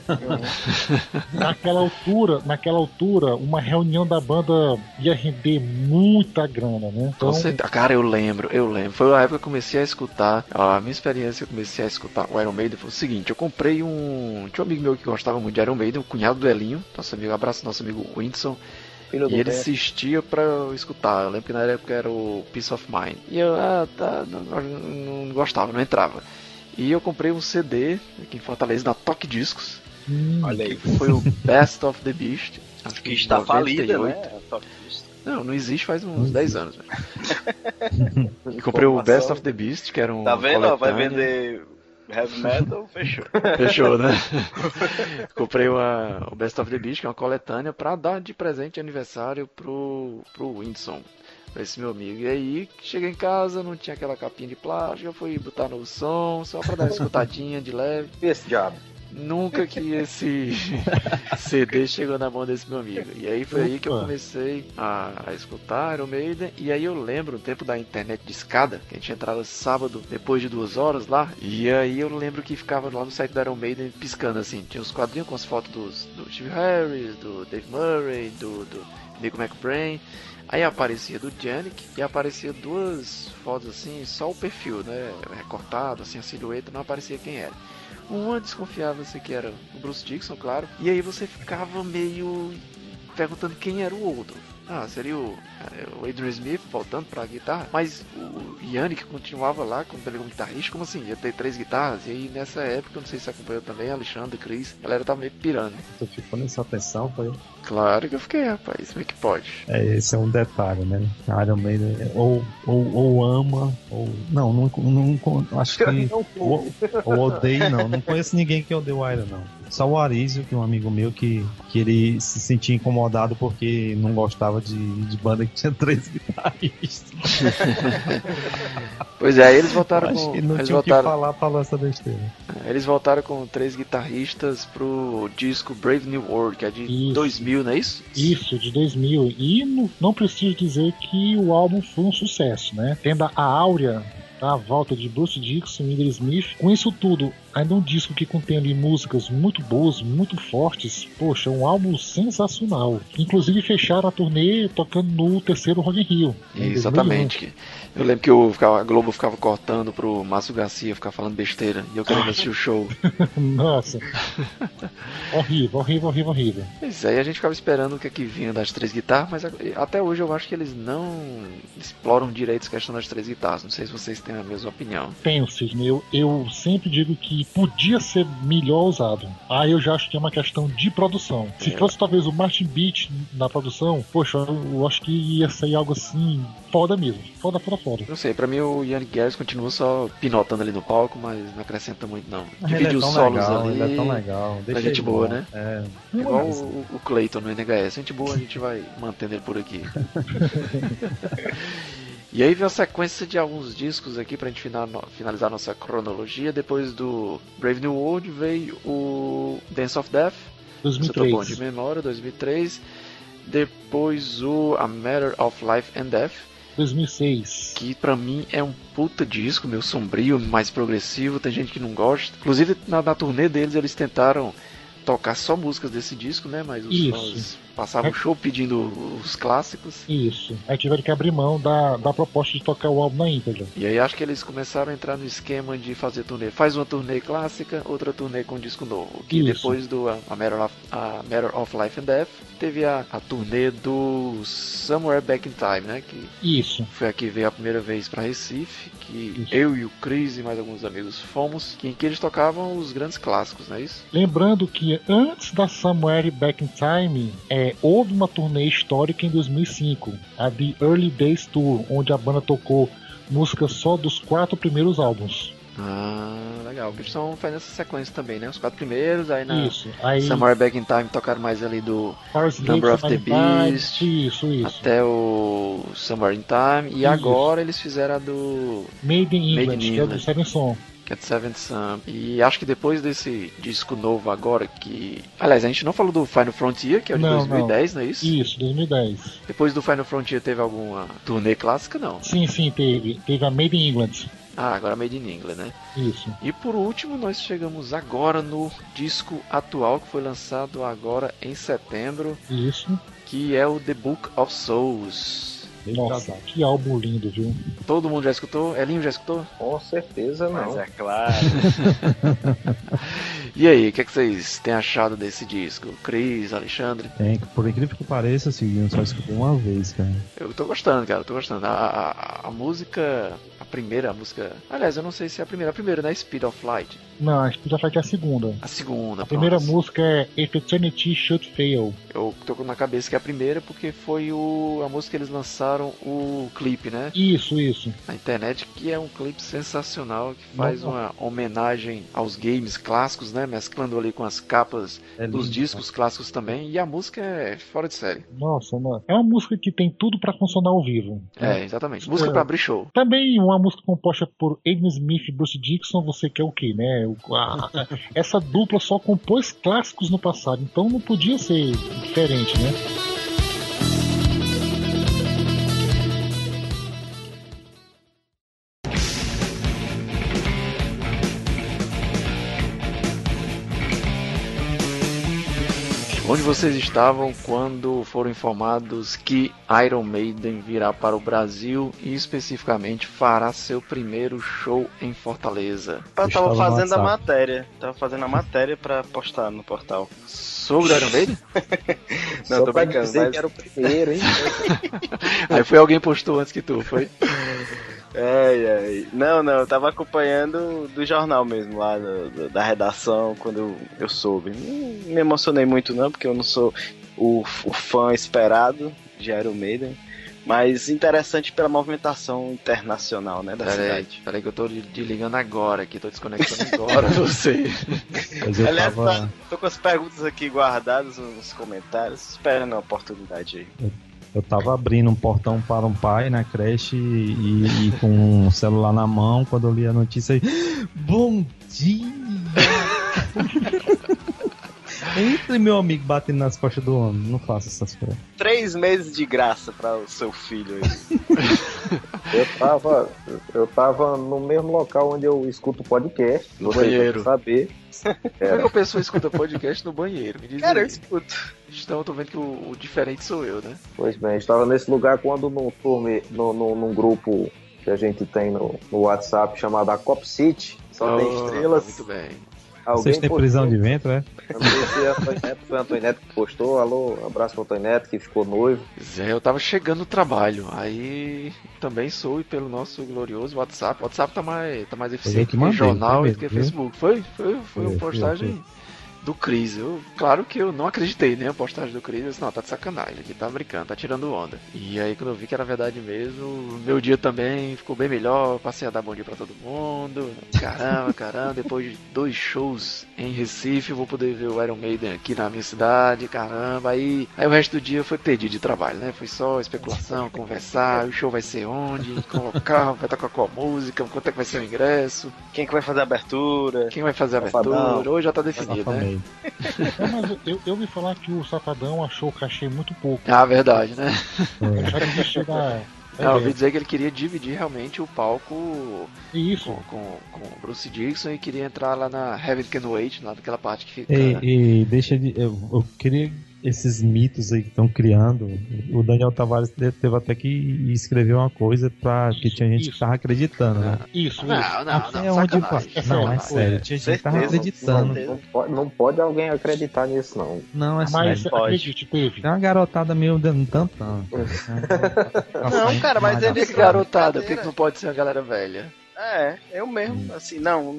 F: Naquela altura, naquela altura, uma reunião da banda ia render muita grana, né? Então,
A: Com certeza. Cara, eu lembro, eu lembro. Foi a época que eu comecei a escutar. A minha experiência, eu comecei a escutar o Iron Maiden foi o seguinte: eu comprei um. Tinha um amigo meu que gostava muito de Iron Maiden, o cunhado do Elinho, nosso amigo, abraço, nosso amigo Whindersson.
D: Filho do
A: E ele
D: Beto.
A: insistia pra eu escutar. Eu lembro que na época era o Peace of Mind. E eu, ah, tá, não, não- não gostava, não entrava. E eu comprei um C D aqui em Fortaleza, na Toque Discos,
F: hum,
G: Olha aí.
A: que foi o Best of the Beast. Acho
G: Que
A: em
G: está
A: noventa e
G: falida,
A: oito.
G: né? a Top List.
A: Não, não existe faz uns dez anos. velho. E comprei o Best of the Beast, que era um.
G: Tá vendo? ó? Vai
A: coletânea.
G: vender Heavy metal, fechou.
A: Fechou, né? Comprei uma, o Best of the Beast, que é uma coletânea, pra dar de presente de aniversário pro, pro Whindersson, pra esse meu amigo. E aí, cheguei em casa, não tinha aquela capinha de plástico, eu fui botar no som, só pra dar uma escutadinha de leve.
D: E esse diabo?
A: Nunca que esse C D chegou na mão desse meu amigo. E aí foi aí que eu comecei a, a escutar Iron Maiden. E aí eu lembro o tempo da internet de escada, que a gente entrava sábado depois de duas horas lá. E aí eu lembro que ficava lá no site da Iron Maiden piscando assim. Tinha os quadrinhos com as fotos dos, do Steve Harris, do Dave Murray, do, do Nico McBrain. Aí aparecia do Yannick e aparecia duas fotos assim, só o perfil, né? Recortado, assim, a silhueta, não aparecia quem era. Uma desconfiava-se que era o Bruce Dickinson, claro. E aí você ficava meio perguntando quem era o outro. Ah, seria o, o Adrian Smith voltando pra guitarra. Mas o Yannick continuava lá como guitarrista. Como assim? Ia ter três guitarras. E aí nessa época, não sei se você acompanhou também, Alexandre, Chris, a galera tava meio pirando.
C: Tu ficou nessa atenção, foi?
A: Claro que eu fiquei, rapaz. Como é que pode?
C: É, esse é um detalhe, né? A Iron Maiden ou, ou, ou ama, ou. Não, não, não acho que. ou, ou odeio, não. Não conheço ninguém que odeia o Iron, não. Só o Arísio, que é um amigo meu, que, que ele se sentia incomodado porque não gostava de, de banda que tinha três guitarristas.
A: Pois é, eles voltaram
C: Acho
A: com.
C: que não
A: eles
C: tinha o
A: voltaram,
C: que falar, falou essa besteira.
A: Eles voltaram com três guitarristas pro disco Brave New World, que é de
F: Isso.
A: dois mil, não é isso?
F: Isso, de dois mil. E não, não preciso dizer que o álbum foi um sucesso, né? Tendo a áurea da volta de Bruce Dickinson e Adrian Smith. Com isso tudo, ainda um disco que contém ali músicas muito boas, muito fortes. Poxa, um álbum sensacional. Inclusive fecharam a turnê tocando no terceiro Rock in Rio.
A: Exatamente. Eu lembro que eu ficava, a Globo ficava cortando pro Márcio Garcia ficar falando besteira e eu querendo assistir o show.
F: Nossa. horrível, horrível, horrível, horrível.
A: Pois é, e a gente ficava esperando o que é que vinha das três guitarras, mas até hoje eu acho que eles não exploram direito essa questão das três guitarras. Não sei se vocês têm a mesma opinião.
F: Tenho, Sidney. Eu, eu sempre digo que podia ser melhor usado. Aí eu já acho que é uma questão de produção. Se é. fosse talvez o Martin Beach na produção, poxa, eu, eu acho que ia sair algo assim foda mesmo. Foda, foda, foda.
A: Não sei, pra mim o Yannick Garris continua só pinotando ali no palco, mas não acrescenta muito não.
C: Divide
A: é
C: os solos legal, ali. Ele é tão legal.
A: Deixa é gente boa,
C: bom.
A: Né?
C: É.
A: É igual o, o Clayton no N H S. Gente boa, a gente vai mantendo ele por aqui. E aí veio a sequência de alguns discos aqui pra gente finalizar nossa cronologia. Depois do Brave New World veio o Dance of Death.
F: dois mil e três.
A: Você bom de memória, dois mil e três. Depois o A Matter of Life and Death.
F: dois mil e seis.
A: Que pra mim é um puta disco, meio sombrio, mais progressivo. Tem gente que não gosta. Inclusive na, na turnê deles eles tentaram tocar só músicas desse disco, né? Mas os fãs passavam o show pedindo os clássicos.
F: Isso. Aí tiveram que abrir mão da, da proposta de tocar o álbum na íntegra.
A: E aí acho que eles começaram a entrar no esquema de fazer turnê. Faz uma turnê clássica, outra turnê com disco novo. Que
F: Isso.
A: depois do A Matter of, a Matter of Life and Death teve a, a turnê do Somewhere Back in Time, né? Que
F: Isso.
A: foi a que veio a primeira vez pra Recife. Que
F: Isso.
A: eu e o Chris e mais alguns amigos fomos. Que, em que eles tocavam os grandes clássicos, não é isso?
F: Lembrando que antes da Somewhere Back in Time, é, houve uma turnê histórica em dois mil e cinco, a The Early Days Tour, onde a banda tocou músicas só dos quatro primeiros álbuns.
A: Ah, legal. Porque eles estão fazendo essa sequência também, né? Os quatro primeiros, aí na
F: Isso. Aí,
A: Somewhere Back in Time tocaram mais ali do
F: Paris
A: Number
F: Gates
A: of the Beast,
F: isso, isso.
A: até o Somewhere in Time, e
F: Isso.
A: agora eles fizeram a do
F: Made in England,
A: Made in
F: que é do
A: England.
F: Seven Son.
A: que é de Seventh Son. E acho que depois desse disco novo agora, que... Aliás, a gente não falou do Final Frontier, que é o de
F: Não,
A: dois mil e dez,
F: não.
A: não é isso?
F: Isso, dois mil e dez.
A: Depois do Final Frontier teve alguma turnê clássica, não?
F: Sim, sim, teve. Teve a Made in England.
A: Ah, agora Made in England, né?
F: Isso.
A: E por último, nós chegamos agora no disco atual, que foi lançado agora em setembro.
F: Isso.
A: Que é o The Book of Souls.
F: Nossa, que álbum lindo, viu?
A: Todo mundo já escutou? Elinho já escutou?
D: Com certeza não.
G: Mas é claro.
A: E aí, o que, é que vocês têm achado desse disco? Cris, Alexandre?
C: Tem, por incrível que pareça, assim, eu só escutei uma vez, cara.
A: Eu tô gostando, cara, eu tô gostando. A, a, a música, a primeira a música... Aliás, eu não sei se é a primeira. A primeira, né? Speed of Light.
F: Não, a Speed of Light é a segunda.
A: A segunda,
F: A primeira
A: pronto.
F: música é If Eternity Should Fail.
A: Eu tô na cabeça que é a primeira porque foi o, a música que eles lançaram o clipe, né?
F: Isso, isso.
A: Na internet, que é um clipe sensacional, que faz
F: Nossa.
A: uma homenagem aos games clássicos, né? Mesclando ali com as capas
C: É
A: dos
C: lindo,
A: discos clássicos também. E a música é fora de série.
F: Nossa, mano. É uma música que tem tudo pra funcionar ao vivo.
A: É, exatamente. Música
F: É.
A: pra abrir show.
F: Também uma música composta por Aiden Smith e Bruce Dickinson, você quer o quê, né? O- a- a- essa dupla só compôs clássicos no passado, então não podia ser diferente, né?
A: Onde vocês estavam quando foram informados que Iron Maiden virá para o Brasil e especificamente fará seu primeiro show em Fortaleza?
G: Eu
C: estava
G: tava
C: no
G: fazendo a
C: WhatsApp.
G: matéria. Tava fazendo a matéria pra postar no portal.
A: Sobre Iron Maiden?
G: Não,
D: Só
G: tô
D: pra
G: brincando,
D: dizer
G: mas-
D: que era o primeiro, hein?
A: Aí foi alguém postou antes que tu, foi?
G: Ai, ai. Não, não, eu tava acompanhando do jornal mesmo, lá do- do- da redação, quando eu, eu soube. Não me emocionei muito não, porque eu não sou o, o fã esperado de Iron Maiden, mas interessante pela movimentação internacional, né, da
A: Peraí,
G: cidade.
A: peraí que eu tô de- desligando agora aqui, tô desconectando agora você.
C: Mas eu
G: Aliás,
C: tava...
G: tá- tô com as perguntas aqui guardadas nos comentários, esperando a oportunidade aí.
C: Eu tava abrindo um portão para um pai na creche e, e com um celular na mão quando eu li a notícia. Bom dia! Entre meu amigo batendo nas costas do homem, não faça essas coisas.
G: Três meses de graça para o seu filho aí.
D: Eu tava, eu tava no mesmo local onde eu escuto podcast.
A: No
D: Vocês
A: banheiro.
D: devem saber.
A: Como é que a pessoa escuta podcast no banheiro? Me diz
G: Cara, eu
A: aí.
G: escuto.
A: Então eu tô vendo que o, o diferente sou eu, né?
D: Pois bem, estava nesse lugar quando num, turme, no, no, num grupo que a gente tem no, no WhatsApp chamado a Cop City, só tem
A: Oh,
D: estrelas.
A: Muito bem.
D: Alguém
C: Vocês têm
D: postou-
C: prisão de ventre, é?
D: Eu não sei se é Antônio Neto, foi Antônio Neto que postou. Alô, abraço pro Antônio Neto que ficou noivo.
A: Pois é, eu tava chegando no trabalho, aí também soube pelo nosso glorioso WhatsApp. O WhatsApp tá mais, tá mais
C: eu
A: eficiente
C: que
A: que
C: mandei,
A: jornal
C: foi
A: do que
C: mesmo, viu?
A: Facebook. Foi? Foi, foi
C: Foi,
A: uma
C: foi,
A: postagem do Cris. Eu, claro que eu não acreditei, né? A postagem do Cris, eu disse, não, tá de sacanagem, aqui tá brincando, tá tirando onda. E aí quando eu vi que era verdade mesmo, meu dia também ficou bem melhor, passei a dar bom dia pra todo mundo. Caramba, caramba, depois de dois shows em Recife, eu vou poder ver o Iron Maiden aqui na minha cidade, caramba. Aí, aí o resto do dia foi perdido de trabalho, né? Foi só especulação, conversar, o show vai ser onde, qual local, vai tocar qual música, quanto é que vai ser o ingresso,
G: Quem que vai fazer a abertura?
A: quem vai fazer a
D: Safadão.
A: abertura, hoje já tá definido, né?
C: Exatamente.
F: Não, mas eu, eu, eu ouvi falar que o Safadão achou o cachê muito pouco.
A: Ah, verdade, né?
C: É.
F: Já que cachê da.
A: Não, eu ouvi dizer que ele queria dividir realmente o palco
F: Isso.
A: com, com, com o Bruce Dickinson e queria entrar lá na Heaven Can Wait, lá naquela parte que fica...
C: E, e deixa de. Eu, eu queria esses mitos aí que estão criando. O Daniel Tavares teve até que escrever uma coisa pra que tinha gente que
F: Isso.
C: tava acreditando, né?
F: Isso, isso.
A: Não, não,
C: Até
A: não,
C: onde
A: sacanagem,
C: vai. Não, é
A: sacanagem.
C: sério, tinha gente que tava
G: Certeza,
C: acreditando.
G: certeza.
D: Não pode, não pode alguém acreditar nisso, não.
C: Não, é
F: Mas
C: sério.
G: pode.
F: acredite, teve.
C: Tem uma garotada meio dando tantão.
G: Não, cara, mas
A: Por
G: ele-
A: que que garotada? Por que que não pode ser uma galera velha?
G: É, eu mesmo, assim, não.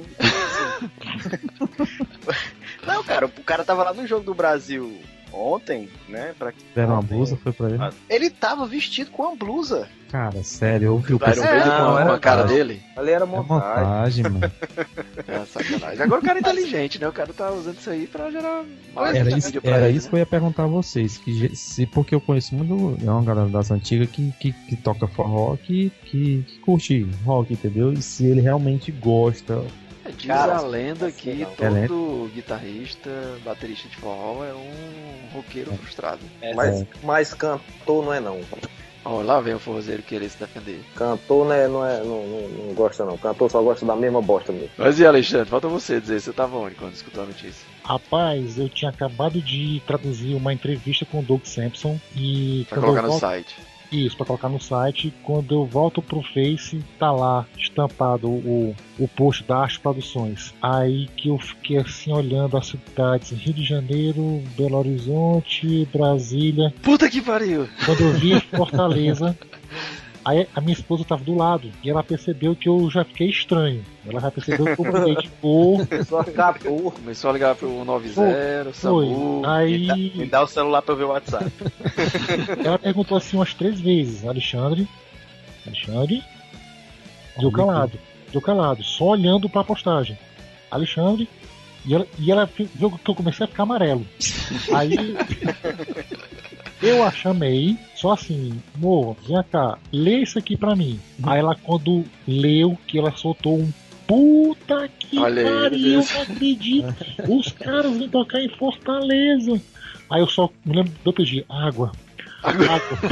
G: Não, cara, o cara tava lá no Jogo do Brasil ontem, né? Pra...
C: Deram uma
G: ontem.
C: blusa, foi pra ele.
G: Ele tava vestido com uma blusa.
C: Cara, sério, eu ouvi o
A: O Iron Maiden
D: não,
A: com, a-
D: era
A: com a cara
D: montagem.
A: dele?
D: Ali era
C: É
D: montagem.
C: montagem, mano.
A: É sacanagem. Agora o cara é inteligente, né? O cara tá usando isso aí pra gerar mais
C: Era
A: mídia
C: isso,
A: pra
C: era
A: ele,
C: isso
A: né?
C: que eu ia perguntar a vocês. Que, ge- se, porque eu conheço muito. É uma galera das antigas que, que, que toca forró, que, que, que curte rock, entendeu? E se ele realmente gosta.
A: Diz
G: Cara,
A: a lenda
D: assim,
A: que
D: não.
A: todo guitarrista, baterista de forró é um roqueiro frustrado.
D: Mas, mas cantor não é não.
A: Ó, lá vem o forrozeiro querer se defender.
D: Cantor não, é, não, é, não, não, não gosta não. Cantor só gosta da mesma bosta mesmo.
A: Mas e Alexandre, falta você dizer, você tava onde quando escutou a notícia?
F: Rapaz, eu tinha acabado de traduzir uma entrevista com o Doug Sampson e.
A: Vai
F: quando eu
A: colocar no
F: volto-
A: site.
F: Isso, pra colocar no site. Quando eu volto pro Face, tá lá estampado o, o post da Arte Produções. Aí que eu fiquei assim olhando as cidades: Rio de Janeiro, Belo Horizonte, Brasília.
A: Puta que pariu!
F: Quando eu vi Fortaleza, aí a minha esposa tava do lado e ela percebeu que eu já fiquei estranho. Ela já percebeu que eu mudei de cor.
D: Só capou.
A: Começou a ligar pro noventa, SAMU.
F: Aí
G: Me dá, me dá o celular pra eu ver o WhatsApp.
F: ela perguntou assim umas três vezes: Alexandre, Alexandre, deu calado, deu calado, só olhando pra postagem. Alexandre, e ela, e ela viu que eu comecei a ficar amarelo. Aí eu a chamei, só assim: amor, vem cá, lê isso aqui pra mim. Aí ela, quando leu, que ela soltou um puta que
A: Olha aí,
F: pariu,
A: Deus.
F: não acredito. Os caras vêm tocar em Fortaleza. Aí eu só me lembro de eu pedir água. Água.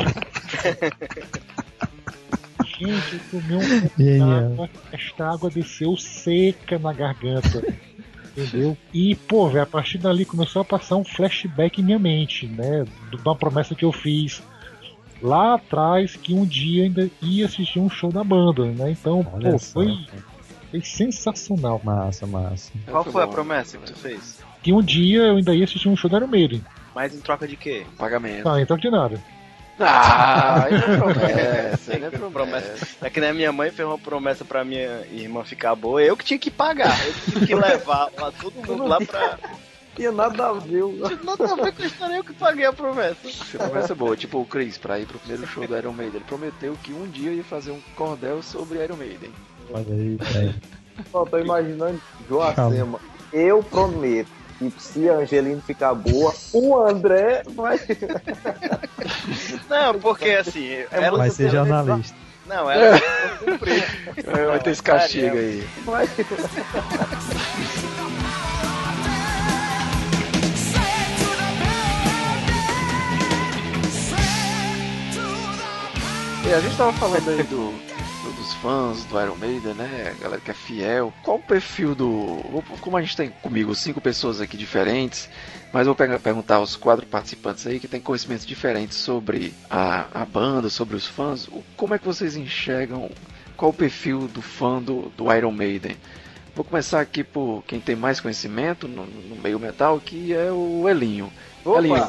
F: Gente, eu tomei um pouco de
C: Genial.
F: água. Esta água desceu seca na garganta. Entendeu? E, pô, velho, a partir dali começou a passar um flashback em minha mente, né? De uma promessa que eu fiz lá atrás, que um dia ainda ia assistir um show da banda, né? Então,
C: Olha
F: pô,
C: só,
F: foi,
C: cara.
F: foi sensacional.
C: Massa, massa.
G: Qual foi a promessa que tu fez?
F: Que um dia eu ainda ia assistir um show da Iron Maiden.
G: Mas em troca de quê?
A: Pagamento.
F: Tá, então de nada.
A: Ah, aí não é promessa, aí não é promessa.
G: É que nem a minha mãe fez uma promessa pra minha irmã ficar boa, eu que tinha que pagar, eu que tinha que levar lá, todo mundo lá pra...
D: Tinha nada a ver.
G: Nada a ver com a história, eu que paguei a promessa.
A: Essa promessa é boa, tipo o Chris, pra ir pro primeiro show do Iron Maiden. Ele prometeu que um dia ia fazer um cordel sobre Iron Maiden.
C: Olha aí, velho.
D: Só tô imaginando Joacema. Eu prometo que se a Angelina ficar boa, o André vai.
G: Não, porque assim, ela...
C: Vai ser jornalista.
G: Não, ela cumpriu.
A: Vai ter esse castigo aí.
D: Vai.
A: E a gente tava falando aí do, do- dos fãs do Iron Maiden, né? A galera que é fiel. Qual o perfil do... Como a gente tem comigo cinco pessoas aqui diferentes, mas eu vou pegar- perguntar aos quatro participantes aí que têm conhecimentos diferentes sobre a, a banda, sobre os fãs. o- Como é que vocês enxergam? Qual o perfil do fã do, do Iron Maiden? Vou começar aqui por quem tem mais conhecimento no, no meio metal, que é o Elinho.
D: Opa!
A: Elinho,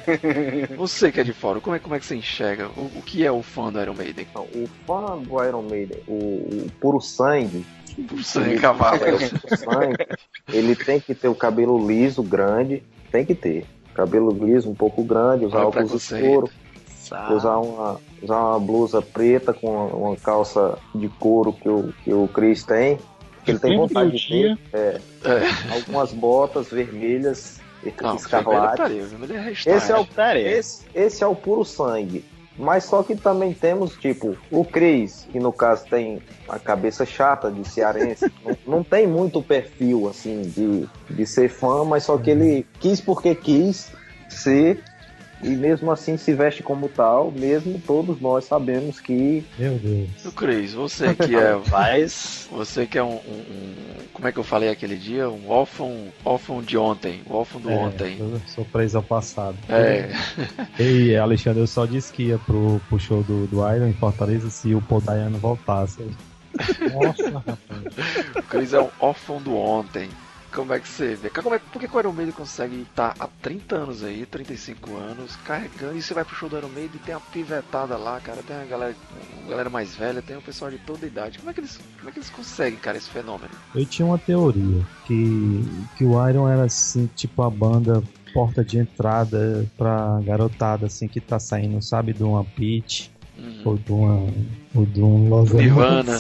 A: você que é de fora, como é, como é que você enxerga? O, o que é o fã do Iron Maiden?
D: Então, o fã do Iron Maiden, o, o puro sangue,
A: Por sangue cavalo.
D: é, o puro sangue, ele tem que ter o cabelo liso, grande, tem que ter. Cabelo liso, um pouco grande, usar
A: Olha o
D: óculos
A: preconceito.
D: escuros,
G: Sabe?
D: usar uma, usar uma blusa preta com uma, uma calça de couro que o, que o Chris tem, que ele tem
F: Mesmo
D: vontade
F: que eu
D: de
F: tinha.
D: ter, é,
A: É.
D: algumas botas vermelhas,
A: Não,
D: escarlate.
A: vermelho, vermelho é restart.
D: Esse é o
G: Tarefa.
D: Esse, esse é o puro sangue. Mas só que também temos, tipo, o Chris, que no caso tem a cabeça chata de cearense. não, não tem muito perfil, assim, de, de ser fã, mas só que ele quis porque quis ser, e mesmo assim se veste como tal, mesmo todos nós sabemos que...
C: Meu Deus.
A: O Chris, você que é.
G: Mas...
A: Você que é um, um- um- Como é que eu falei aquele dia? Um órfão, órfão de ontem. O órfão do
C: É,
A: ontem.
C: eu sou preso ao passado.
A: É.
C: Ei, Alexandre, eu só disse que ia pro, pro show do, do Iron em Fortaleza se o Paul Dayano voltasse.
F: Nossa, rapaz.
A: O Chris é um órfão do ontem. Como é que você vê? Como é, por que, que o Iron Maiden consegue estar há trinta anos aí, trinta e cinco anos, carregando, e você vai pro show do Iron Maiden e tem a pivetada lá, cara, tem a galera, uma galera mais velha, tem o pessoal de toda idade. Como é que eles, como é que eles conseguem, cara, esse fenômeno?
C: Eu tinha uma teoria que, que o Iron era assim, tipo a banda porta de entrada pra garotada assim que tá saindo, sabe, de uma pitch
A: Hum.
C: ou de uma ou de um Los
A: Nirvana.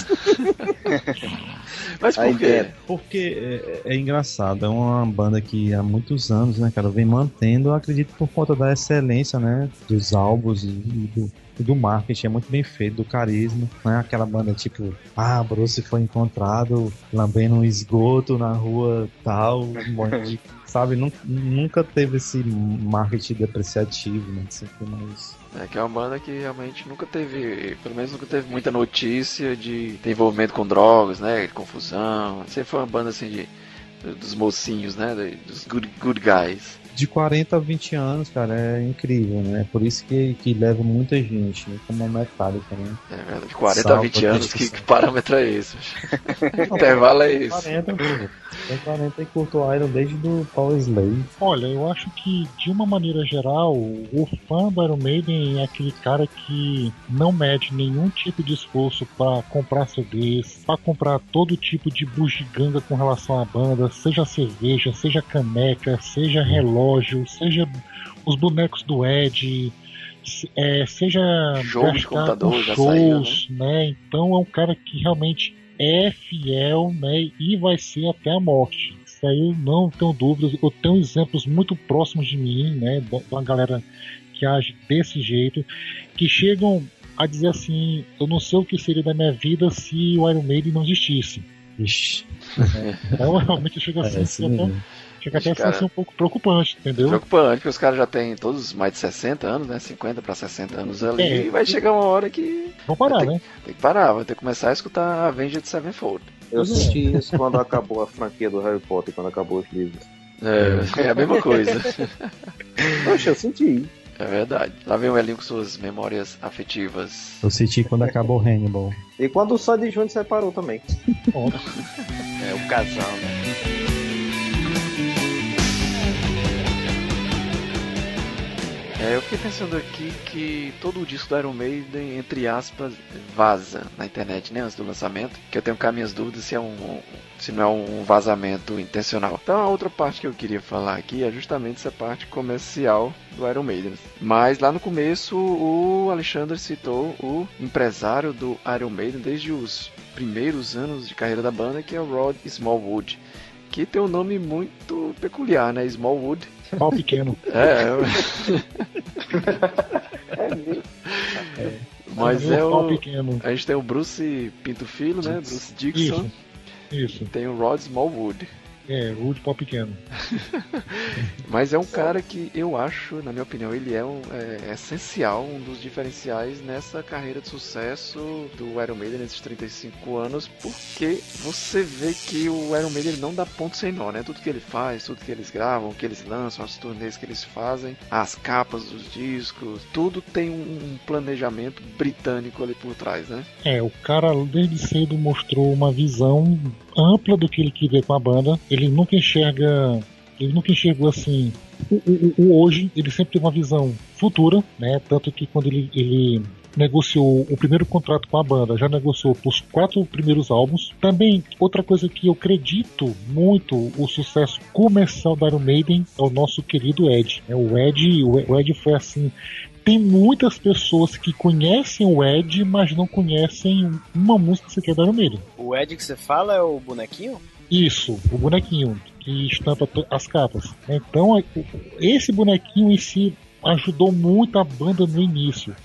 A: Mas por
D: Aí
A: quê?
D: dentro.
C: Porque é, é engraçado, é uma banda que há muitos anos, né, cara, vem mantendo, eu acredito por conta da excelência, né, dos álbuns e, e do, e do marketing, é muito bem feito, do carisma, não é aquela banda tipo, ah, Bruce foi encontrado lambendo um esgoto na rua tal, um monte de, sabe, nunca, nunca teve esse marketing depreciativo, né, sempre mais...
A: É que é uma banda que realmente nunca teve, pelo menos nunca teve muita notícia de ter envolvimento com drogas, né, de confusão. Sempre foi uma banda assim de dos mocinhos, né, dos good, good guys.
C: de quarenta a vinte anos, cara, é incrível, né? Por isso que, que leva muita gente, né? Como Metallica, né?
A: É verdade, de quarenta a vinte anos, que, que parâmetro é esse? Que intervalo é esse?
C: quarenta, tem quarenta e curto o Iron desde do Power Slave.
F: Olha, eu acho que, de uma maneira geral, o fã do Iron Maiden é aquele cara que não mede nenhum tipo de esforço para comprar C Ds, para comprar todo tipo de bugiganga com relação à banda, seja cerveja, seja caneca, seja relógio, seja os bonecos do Ed, é, seja
A: jogo de computador, já
F: shows,
A: saiu, né?
F: né? Então é um cara que realmente é fiel, né? E vai ser até a morte. Isso aí eu não tenho dúvidas. Eu tenho exemplos muito próximos de mim, né? De uma galera que age desse jeito, que chegam a dizer assim: eu não sei o que seria da minha vida se o Iron Maiden não existisse.
C: Ixi.
F: É, então realmente chega assim,
C: É,
F: assim até, chega até a
A: cara,
F: ser um pouco preocupante, entendeu?
A: Preocupante, porque os caras já têm todos mais de sessenta anos, né? cinquenta para sessenta anos ali,
F: É,
A: e vai chegar uma hora que
F: vão parar,
A: ter,
F: né?
A: Tem que parar, vai ter que começar a escutar Avenged Sevenfold.
D: Eu senti isso quando acabou a franquia do Harry Potter, quando acabou os livros.
A: É, é a mesma coisa.
D: Poxa, eu senti.
A: É verdade. Lá vem o Elinho com suas memórias afetivas.
C: Eu senti quando acabou Hannibal.
D: E quando o Sandy Júnior separou também.
G: É o casal, né?
A: É, eu fiquei pensando aqui que todo o disco do Iron Maiden, entre aspas, vaza na internet, né, antes do lançamento, que eu tenho cá minhas dúvidas se é um, se não é um vazamento intencional. Então a outra parte que eu queria falar aqui é justamente essa parte comercial do Iron Maiden. Mas lá no começo o Alexandre citou o empresário do Iron Maiden desde os primeiros anos de carreira da banda, que é o Rod Smallwood, que tem um nome muito peculiar, né, Smallwood.
F: Pau pequeno.
A: É, é. Mas é o. A gente tem o Bruce Pinto Filho, né? Bruce Dixon.
F: Isso. Isso.
A: Tem o Rod Smallwood.
F: É, Wood pau pequeno.
A: Mas é um cara que eu acho, na minha opinião, ele é, um, é essencial, um dos diferenciais nessa carreira de sucesso do Iron Maiden nesses trinta e cinco anos, porque você vê que o Iron Maiden não dá ponto sem nó, né? Tudo que ele faz, tudo que eles gravam, o que eles lançam, as turnês que eles fazem, as capas dos discos, tudo tem um planejamento britânico ali por trás, né?
F: É, o cara desde cedo mostrou uma visão ampla do que ele queria com a banda. Ele nunca enxerga, ele nunca enxergou assim o, o, o hoje. Ele sempre teve uma visão futura, né? Tanto que quando ele, ele negociou o primeiro contrato com a banda, já negociou para os quatro primeiros álbuns. Também outra coisa que eu acredito muito, o sucesso comercial da Iron Maiden é o nosso querido Ed. O Ed, o Ed foi assim. Tem muitas pessoas que conhecem o Ed, mas não conhecem uma música sequer da Iron Maiden.
G: O Ed que você fala é o bonequinho?
F: Isso, o bonequinho que estampa as capas. Então, esse bonequinho em si ajudou muito a banda no início.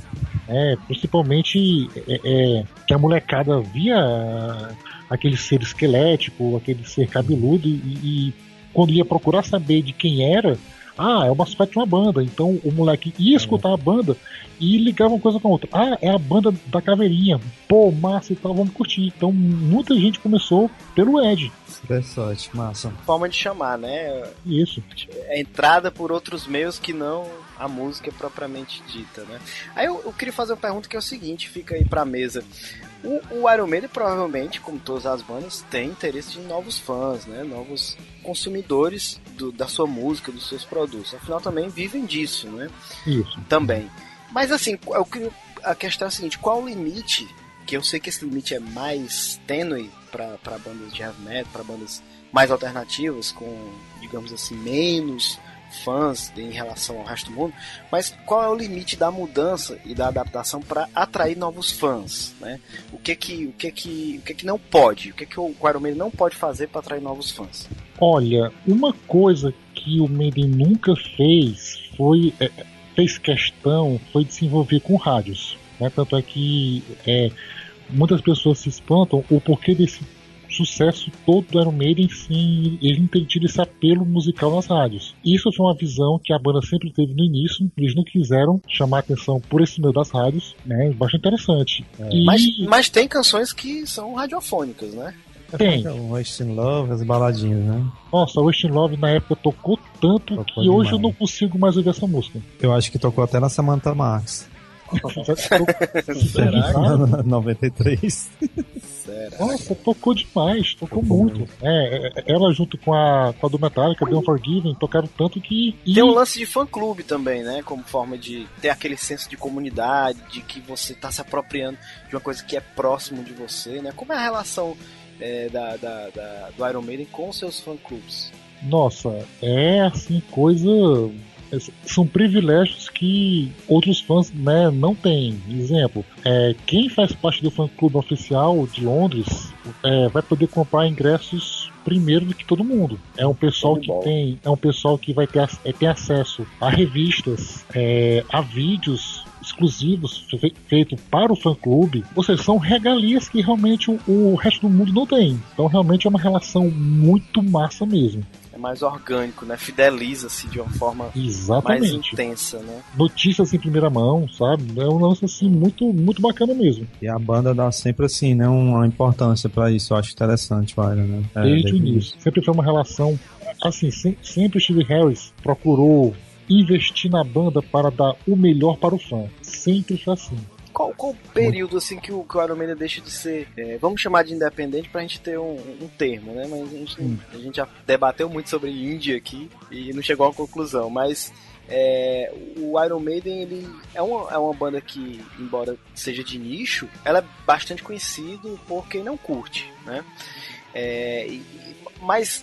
F: É, principalmente é, é, que a molecada via aquele ser esquelético, aquele ser cabeludo, e, e quando ia procurar saber de quem era, ah, é o mascote de uma banda. Então o moleque ia escutar a banda e ligava uma coisa com a outra. Ah, é a banda da Caveirinha. Pô, massa e tal, vamos curtir. Então muita gente começou pelo Ed.
C: Interessante, massa.
G: Forma de chamar, né?
F: Isso.
G: É entrada por outros meios que não a música propriamente dita, né? Aí eu, eu queria fazer uma pergunta que é o seguinte, fica aí pra mesa. O, o Iron Maiden provavelmente, como todas as bandas, tem interesse em novos fãs, né? Novos consumidores do, da sua música, dos seus produtos. Afinal, também vivem disso, né?
F: Isso.
G: Também. Mas assim, eu queria, a questão é a seguinte, qual o limite, que eu sei que esse limite é mais tênue para bandas de heavy metal, para bandas mais alternativas, com, digamos assim, menos fãs em relação ao resto do mundo, mas qual é o limite da mudança e da adaptação para atrair novos fãs, né? O que que, o que que, o que que não pode, o que que o Iron Maiden não pode fazer para atrair novos fãs?
F: Olha, uma coisa que o Maiden nunca fez foi é, fez questão foi de se envolver com rádios, né? Tanto é que é, muitas pessoas se espantam o porquê desse sucesso todo do Iron Maiden sem ele ter tido esse apelo musical nas rádios. Isso foi uma visão que a banda sempre teve no início, eles não quiseram chamar atenção por esse meio das rádios, né? Bastante interessante.
G: É. E... Mas, mas tem canções que são radiofônicas, né?
F: Tem.
C: O Wasting Love, as baladinhas, né?
F: Nossa, Wasting Love na época tocou tanto
C: Tocou
F: que
C: demais.
F: hoje eu não consigo mais ouvir essa música.
C: Eu acho que tocou até na Samantha Max.
G: Será?
C: noventa e três.
G: Será?
F: Nossa, tocou demais, tocou, tocou muito. muito. É, ela junto com a, com a do Metallica, The Unforgiven, tocaram tanto que... E...
G: Tem um lance de fã-clube também, né? Como forma de ter aquele senso de comunidade, de que você tá se apropriando de uma coisa que é próximo de você, né? Como é a relação é, da, da, da, do Iron Maiden com os seus fã-clubes?
F: Nossa, é assim, coisa... São privilégios que outros fãs, né, não têm. Exemplo, é, quem faz parte do fã-clube oficial de Londres é, vai poder comprar ingressos primeiro do que todo mundo. É um pessoal que tem, é um pessoal que vai ter, é, ter acesso a revistas, é, a vídeos exclusivos fe feitos para o fã-clube. Ou seja, são regalias que realmente o, o resto do mundo não tem. Então realmente é uma relação muito massa mesmo.
G: É mais orgânico, né? Fideliza-se de uma forma
F: Exatamente.
G: mais intensa, né?
F: Notícias em primeira mão, sabe? É um lance assim muito, muito bacana mesmo.
C: E a banda dá sempre assim, né? Uma importância pra isso. Eu acho interessante, Vale, né? É,
F: desde o início. Sempre foi uma relação assim, se, sempre o Steve Harris procurou investir na banda para dar o melhor para o fã. Sempre foi assim.
G: Qual, qual período assim que o, que o Iron Maiden deixa de ser, é, vamos chamar de independente pra gente ter um, um termo, né? Mas a gente, hum. a gente já debateu muito sobre Índia aqui e não chegou a uma conclusão, mas é, o Iron Maiden ele é, uma, é uma banda que, embora seja de nicho, ela é bastante conhecida por quem não curte, né? É, e, mas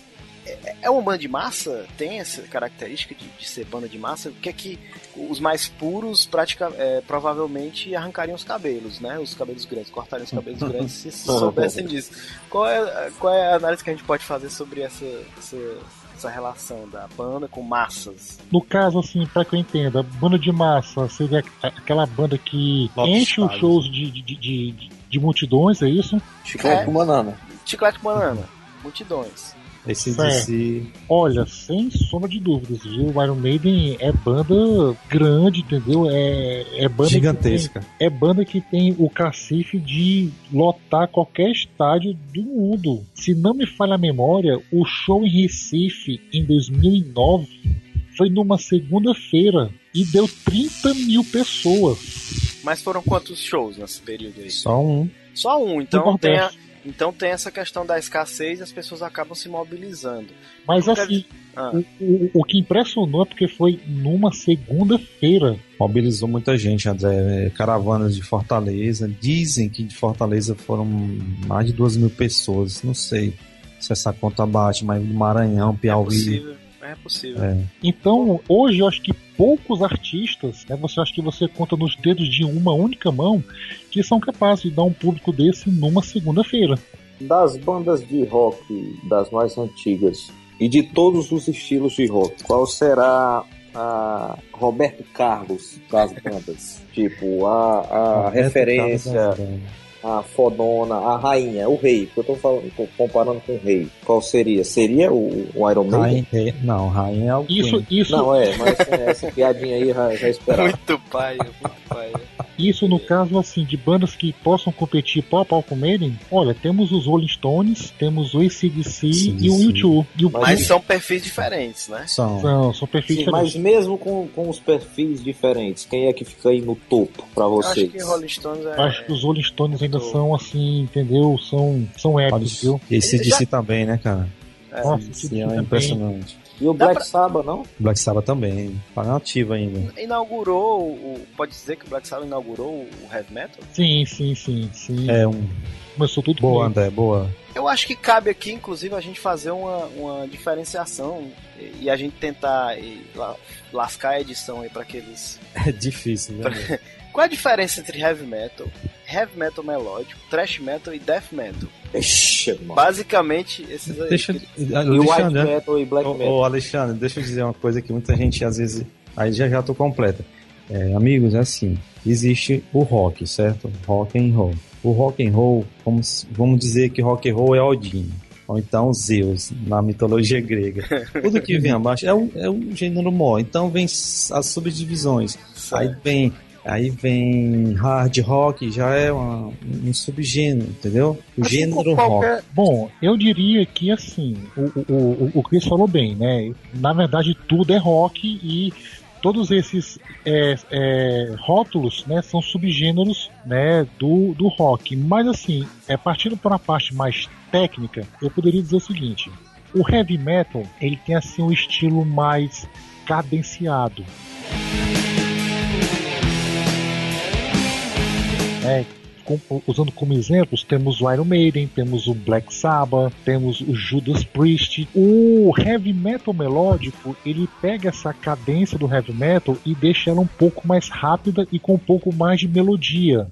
G: é uma banda de massa? Tem essa característica de, de ser banda de massa? O que é que os mais puros pratica, é, provavelmente arrancariam os cabelos, né? Os cabelos grandes, cortariam os cabelos grandes se soubessem disso. Qual é, qual é a análise que a gente pode fazer sobre essa, essa, essa relação da banda com massas?
F: No caso, assim, pra que eu entenda, banda de massa seria aquela banda que Love enche os shows de, de, de, de, de multidões, é isso?
D: Chiclete é, com banana.
G: Chiclete com banana. Multidões.
C: Esse DC...
F: Olha, sem sombra de dúvidas, viu? O Iron Maiden é banda grande, entendeu? É, é banda
C: gigantesca.
F: Que tem, é banda que tem o cacife de lotar qualquer estádio do mundo. Se não me falha a memória, o show em Recife em dois mil e nove foi numa segunda-feira e deu trinta mil pessoas.
G: Mas foram quantos shows nesse período aí?
C: Só um.
G: Só um, então tem a... Então tem essa questão da escassez e as pessoas acabam se mobilizando.
F: Mas assim, ah. o, o, o que impressionou é porque foi numa segunda-feira.
C: Mobilizou muita gente, André. Caravanas de Fortaleza. Dizem que de Fortaleza foram mais de duas mil pessoas. Não sei se essa conta bate, mas do Maranhão, Piauí...
G: É possível. É possível.
C: É.
F: Então, hoje eu acho que poucos artistas, né, você acha que você conta nos dedos de uma única mão, que são capazes de dar um público desse numa segunda-feira.
D: Das bandas de rock, das mais antigas, e de todos os estilos de rock, qual será a Roberto Carlos das bandas? Tipo, a, a referência... A fodona, a rainha, o rei, que eu tô falando, tô comparando com o rei. Qual seria? Seria o, o Iron Maiden?
C: Rainha, não, rainha é o
F: isso, isso.
D: Não, é, mas essa piadinha aí já, já esperava.
G: Muito pai, muito pai.
F: Isso no caso, assim, de bandas que possam competir pau a pau com o Maiden, olha, temos os Rolling Stones, temos o A C D C sim, e o U dois. E o...
G: Mas são perfis diferentes, né?
F: São, são, são perfis
D: sim,
F: diferentes.
D: Mas mesmo com, com os perfis diferentes, quem é que fica aí no topo pra vocês?
G: Eu acho que Rolling Stones é...
F: Acho que os Rolling Stones ainda tô... são assim, entendeu? São, são épicos, viu?
C: E A C D C já... também, né, cara?
F: É, Nossa, sim,
C: é impressionante.
D: E o Black pra... Sabbath, não?
C: Black Sabbath também, tá nativo ainda.
G: Inaugurou, o... pode dizer que o Black Sabbath inaugurou o Heavy Metal?
F: Sim, sim, sim, sim.
C: É um...
F: Começou tudo
C: boa,
F: bem.
C: André, boa.
G: Eu acho que cabe aqui, inclusive, a gente fazer uma, uma diferenciação e a gente tentar e, la, lascar a edição aí pra aqueles...
C: É difícil, né?
G: Pra... Qual é a diferença entre Heavy Metal, Heavy Metal melódico, Thrash Metal e Death Metal?
D: Ixi,
G: basicamente, esses aí.
C: Deixa,
G: que...
C: e
D: White Metal e Black Metal.
C: Ô, Alexandre, deixa eu dizer uma coisa que muita gente às vezes... Aí já já tô completa. É, amigos, é assim, existe o rock, certo? Rock and roll. O rock and roll, vamos, vamos dizer que rock and roll é Odin, ou então Zeus, na mitologia grega. Tudo que vem abaixo é um, é um gênero maior. Então vem as subdivisões. Certo. Aí vem Aí vem hard rock, já é uma, um subgênero, entendeu? O
G: Assim
C: gênero
G: qualquer...
C: rock.
F: Bom, eu diria que assim, o, o, o, o Chris falou bem, né? Na verdade, tudo é rock e todos esses é, é, rótulos, né, são subgêneros, né, do, do rock. Mas assim, é, partindo para uma parte mais técnica, eu poderia dizer o seguinte: o heavy metal ele tem assim um estilo mais cadenciado. É, com, usando como exemplos, temos o Iron Maiden, temos o Black Sabbath, temos o Judas Priest. O heavy metal melódico, ele pega essa cadência do heavy metal e deixa ela um pouco mais rápida e com um pouco mais de melodia.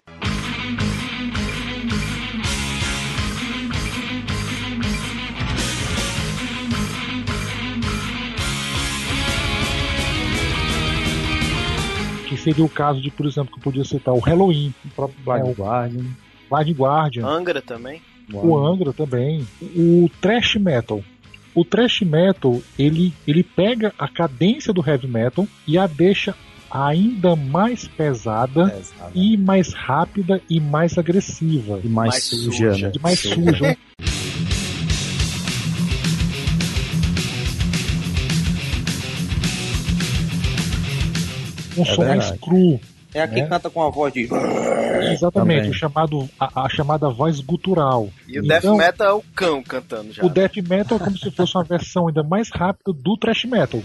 F: Seria o caso de, por exemplo, que eu podia citar o Halloween, o próprio
C: Blind
F: é,
C: Guardian.
F: Blind Guardian.
G: Angra também.
F: O Angra também. O thrash metal. O thrash metal, ele, ele pega a cadência do heavy metal e a deixa ainda mais pesada, pesada. e mais rápida e mais agressiva.
C: E mais, mais suja,
F: suja, né? E mais suja. Um é som verdade. mais cru.
D: É aqui que canta com a voz de...
F: Exatamente, o chamado, a, a chamada voz gutural.
G: E o então, death metal é o cão cantando já.
F: O death metal é como se fosse uma versão ainda mais rápida do thrash metal.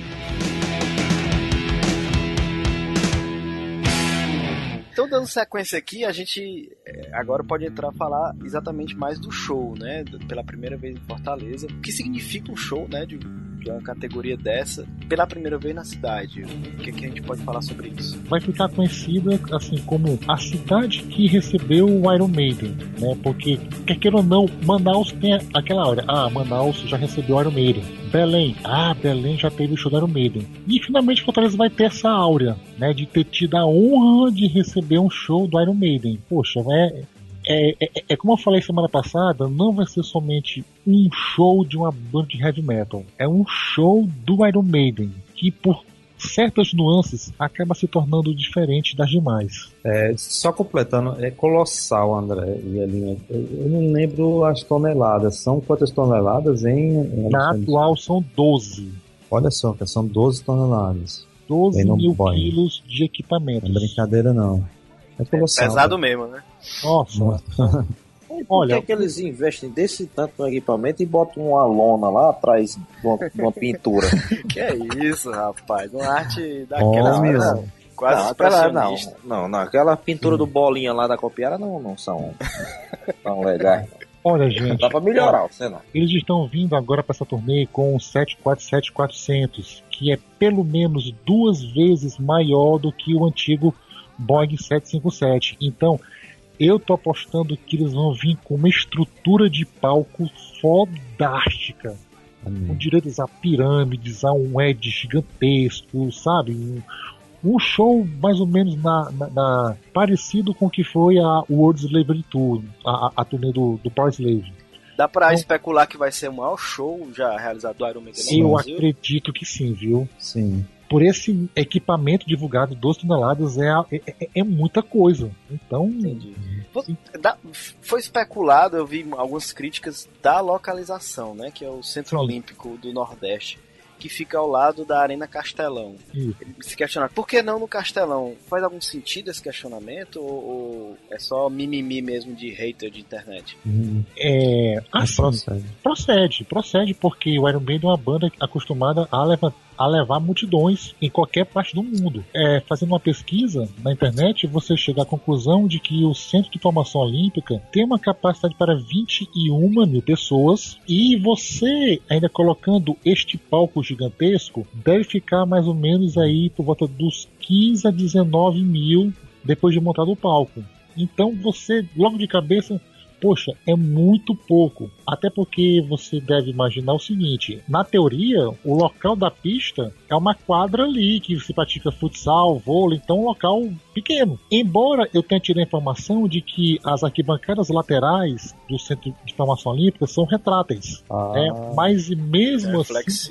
G: Então, dando sequência aqui, a gente agora pode entrar a falar exatamente mais do show, né? Pela primeira vez em Fortaleza. O que significa um show, né? De, de uma categoria dessa, pela primeira vez na cidade. O que, que a gente pode falar sobre isso?
F: Vai ficar conhecida, assim, como a cidade que recebeu o Iron Maiden, né? Porque, quer queira ou não, Manaus tem aquela hora. Ah, Manaus já recebeu o Iron Maiden. Belém. Ah, Belém já teve o show do Iron Maiden. E, finalmente, Fortaleza vai ter essa áurea, né? De ter tido a honra de receber um show do Iron Maiden. Poxa, é, é, é, é como eu falei semana passada, não vai ser somente um show de uma banda de heavy metal. É um show do Iron Maiden, que por certas nuances acaba se tornando diferente das demais.
C: É, só completando, é colossal, André. Eu, eu não lembro as toneladas. São quantas toneladas em... em
F: Na atual são doze.
C: Olha só, são doze toneladas.
F: doze mil quilos de equipamentos.
C: Não é brincadeira, não. É colossal.
G: É pesado mesmo, né?
F: Nossa.
D: E por Olha, que, é que eles investem desse tanto no equipamento e botam uma lona lá atrás de uma, de uma pintura?
G: Que é isso, rapaz? Uma arte daquela
C: oh,
G: mesmo. Quase
D: não, aquela, não, não, não, aquela pintura hum. do bolinha lá da copiara não, não são tão legais.
F: Olha, gente,
D: dá pra melhorar, sei lá.
F: Eles estão vindo agora para essa turnê com o sete quatro sete quatrocentos, que é pelo menos duas vezes maior do que o antigo Boeing sete cinco sete. Então, eu tô apostando que eles vão vir com uma estrutura de palco fodástica. Hum. Com direitos a pirâmides, a um edge gigantesco, sabe? Um, um show mais ou menos na, na, na, parecido com o que foi a World Slavery Tour, a, a, a turnê do, do Power Slave.
G: Dá pra então, especular que vai ser o maior show já realizado do Iron Maiden no
F: Eu
G: Brasil?
F: acredito que sim, viu?
C: Sim.
F: Por esse equipamento divulgado, doze toneladas, é, é, é muita coisa. Então.
G: Entendi. Foi especulado, eu vi algumas críticas da localização, né? Que é o Centro Sim. Olímpico do Nordeste, que fica ao lado da Arena Castelão. Isso. Ele se questionaram, por que não no Castelão? Faz algum sentido esse questionamento? Ou, ou é só mimimi mesmo de hater de internet?
F: Hum. É. Assim, procede. Procede, procede, porque o Iron Maiden é uma banda acostumada a levar. a levar multidões em qualquer parte do mundo. É, fazendo uma pesquisa na internet, você chega à conclusão de que o Centro de Formação Olímpica tem uma capacidade para vinte e uma mil pessoas, e você, ainda colocando este palco gigantesco, deve ficar mais ou menos aí por volta dos quinze a dezenove mil depois de montado o palco. Então você, logo de cabeça, poxa, é muito pouco. Até porque você deve imaginar o seguinte: na teoria, o local da pista é uma quadra ali que se pratica futsal, vôlei, então é um local pequeno. Embora eu tenha tido a informação de que as arquibancadas laterais do Centro de Formação Olímpica são retráteis. Ah, é, mas mesmo
G: é
F: assim,
G: flexível.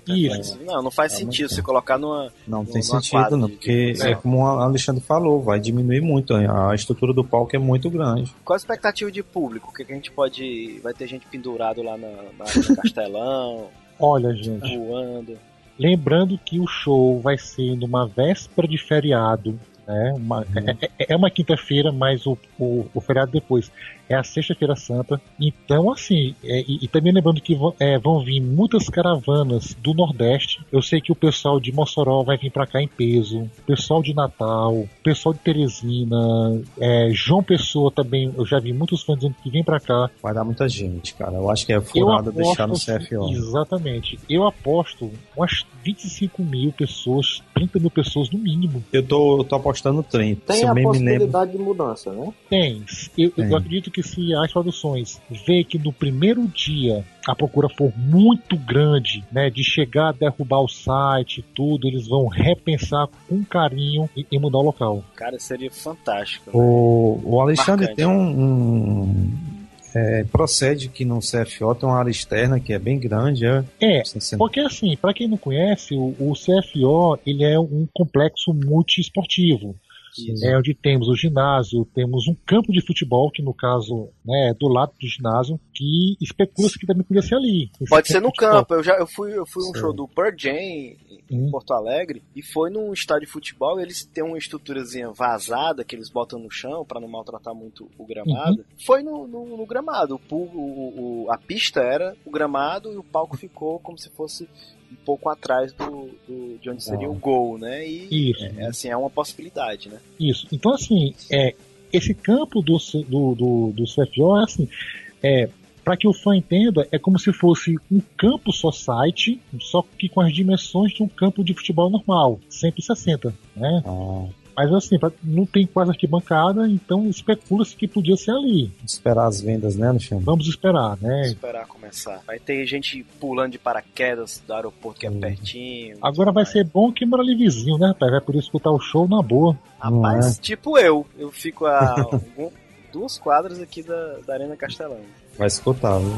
G: Isso. Não, não faz é sentido você colocar numa.
C: Não
G: numa,
C: tem
G: numa
C: sentido, não, porque é. é como o Alexandre falou, vai diminuir muito. A estrutura do palco é muito grande.
G: Qual a expectativa de público? O que, que a gente pode. Vai ter gente pendurado lá na, na Castelão?
F: Olha, gente.
G: Voando.
F: Lembrando que o show vai ser numa véspera de feriado. Né? Uma, uhum. é, é uma quinta-feira, mas o, o, o feriado depois é a sexta-feira santa. Então, assim, é, e, e também lembrando que vão, é, vão vir muitas caravanas do Nordeste. Eu sei que o pessoal de Mossoró vai vir pra cá em peso, o pessoal de Natal, o pessoal de Teresina, é, João Pessoa também. Eu já vi muitos fãs dizendo que vem pra cá.
C: Vai dar muita gente, cara. Eu acho que é furado aposto, deixar no C F O.
F: Exatamente. Eu aposto umas vinte e cinco mil pessoas, trinta mil pessoas no mínimo.
C: Eu tô, eu tô apostando trinta.
D: Tem a possibilidade de mudança, né?
F: Tem. Eu, Tem. eu acredito que se as produções vê que no primeiro dia a procura for muito grande, né, de chegar a derrubar o site e tudo, eles vão repensar com carinho e, e mudar o local.
G: Cara, seria fantástico.
C: O, o Alexandre Marcante. tem um... um... É, procede que no C F O tem uma área externa que é bem grande. É,
F: é porque assim, para quem não conhece, o, o C F O ele é um complexo multiesportivo. Isso. É onde temos o ginásio, temos um campo de futebol, que no caso, né, é do lado do ginásio, que especula-se que também podia ser ali.
G: Pode ser no campo. Eu já eu fui, eu fui um show do Pearl Jam em hum. Porto Alegre, e foi num estádio de futebol. Eles têm uma estruturazinha vazada que eles botam no chão para não maltratar muito o gramado. Uhum. Foi no, no, no gramado. O, o, o, a pista era o gramado e o palco ficou como se fosse um pouco atrás do, do, de onde seria ah. o gol, né? E Isso. É, assim, é uma possibilidade, né?
F: Isso. Então, assim, é, esse campo do, do, do, do C F O é assim, é, para que o fã entenda, é como se fosse um campo society, só que com as dimensões de um campo de futebol normal, cento e sessenta, né? Ah. Mas assim, não tem quase arquibancada, então especula-se que podia ser ali.
C: Esperar as vendas, né, Alexandre?
F: Vamos esperar, né?
G: Vamos esperar começar. Vai ter gente pulando de paraquedas do aeroporto que é pertinho.
F: Agora vai ser bom que mora ali vizinho, né, rapaz? Vai poder escutar o show na boa.
G: Rapaz, é? tipo eu. Eu fico a algum, duas quadras aqui da, da Arena Castelão.
C: Vai escutar, viu?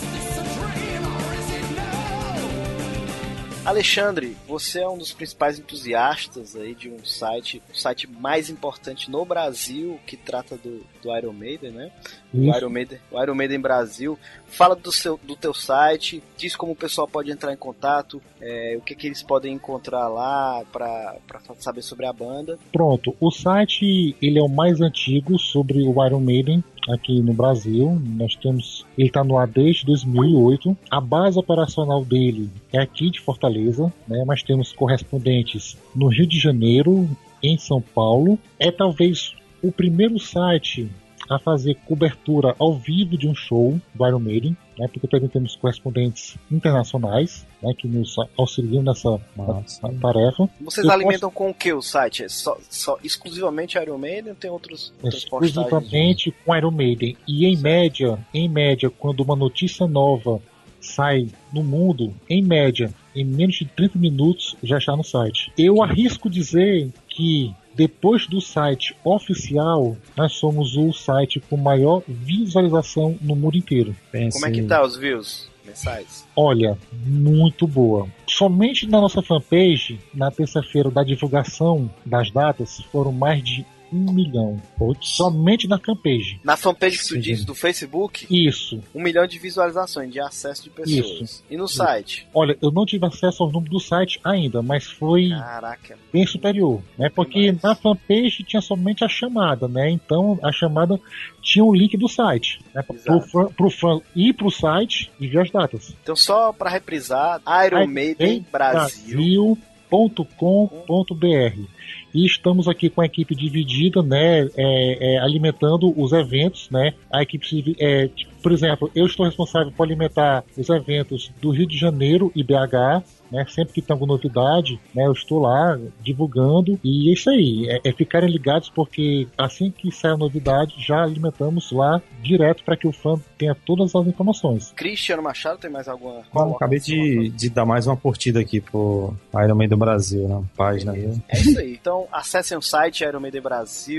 G: Alexandre, você é um dos principais entusiastas aí de um site, o site mais importante no Brasil que trata do, do Iron Maiden, né? O Iron Maiden, o Iron Maiden Brasil. Fala do, seu, do teu site, diz como o pessoal pode entrar em contato, é, o que, que eles podem encontrar lá para saber sobre a banda.
F: Pronto, o site ele é o mais antigo sobre o Iron Maiden aqui no Brasil. Nós temos, ele está no ar desde dois mil e oito. A base operacional dele é aqui de Fortaleza, né? Mas temos correspondentes no Rio de Janeiro, em São Paulo. É talvez o primeiro site a fazer cobertura ao vivo de um show do Iron Maiden, né, porque também temos correspondentes internacionais, né, que nos auxiliam nessa Nossa. tarefa.
G: Vocês Eu alimentam posso... com o que o site? É só, só exclusivamente Iron Maiden ou tem outros, outros postagens?
F: Exclusivamente com Iron Maiden. E em média, em média, quando uma notícia nova sai no mundo, em média, em menos de trinta minutos já está no site. Eu arrisco dizer que depois do site oficial, nós somos o site com maior visualização no mundo inteiro.
G: Pense... Como é que tá os views mensais?
F: Olha, muito boa. Somente na nossa fanpage, na terça-feira da divulgação das datas, foram mais de um milhão. Somente na fanpage.
G: Na fanpage que tu diz do Facebook?
F: Isso.
G: Um milhão de visualizações, de acesso de pessoas.
F: Isso.
G: E no
F: Isso.
G: site?
F: Olha, eu não tive acesso ao número do site ainda, mas foi
G: Caraca.
F: bem superior, né? Porque demais. Na fanpage tinha somente a chamada, né? Então a chamada tinha o link do site, né? Pro fã, pro fã ir pro site e ver as datas.
G: Então só para reprisar, Iron Maiden Brasil
F: ponto com ponto b r. E estamos aqui com a equipe dividida, né, é, é, alimentando os eventos, né, a equipe, é, tipo, por exemplo, eu estou responsável por alimentar os eventos do Rio de Janeiro e B H, né, sempre que tem alguma novidade, né, eu estou lá divulgando, e é isso aí, é, é ficarem ligados, porque assim que sai a novidade, já alimentamos lá direto para que o fã tenha todas as informações.
G: Cristiano Machado, tem mais alguma?
C: Não, acabei de, de dar mais uma curtida aqui pro Iron Maiden do Brasil, na página aí.
G: É isso aí, então acessem o site iron maiden brasil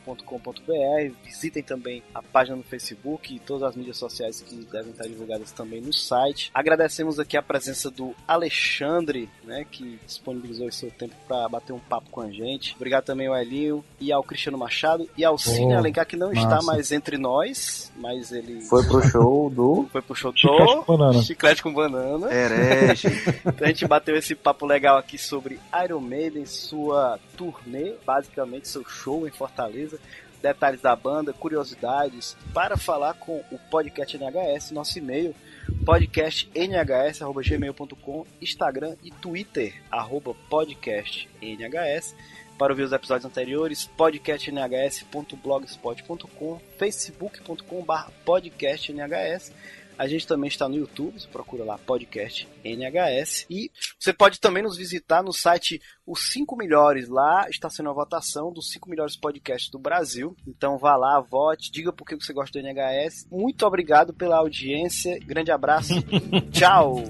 G: ponto com ponto b r. Visitem também a página no Facebook e todas as mídias sociais que devem estar divulgadas também no site. Agradecemos aqui a presença do Alexandre, né, que disponibilizou o seu tempo para bater um papo com a gente. Obrigado também ao Elinho e ao Cristiano Machado e ao Cine
F: Oh,
G: Alencar, que não
F: massa.
G: está mais entre nós, mas ele
D: Foi pro show do
G: foi pro show
F: Chiclete
G: do
F: com banana.
G: Chiclete com Banana.
D: Herege.
G: Então a gente bateu esse papo legal aqui sobre Iron Maiden, sua turnê, basicamente seu show em Fortaleza, detalhes da banda, curiosidades, para falar com o Podcast N H S, nosso e-mail, podcast n h s arroba gmail ponto com, Instagram e Twitter, arroba podcast n h s. Para ouvir os episódios anteriores, podcast n h s ponto blogspot ponto com, facebook ponto com barra podcast n h s. A gente também está no YouTube, você procura lá Podcast N H S. E você pode também nos visitar no site Os cinco Melhores. Lá está sendo a votação dos cinco melhores podcasts do Brasil. Então vá lá, vote, diga por que você gosta do N H S. Muito obrigado pela audiência. Grande abraço. Tchau!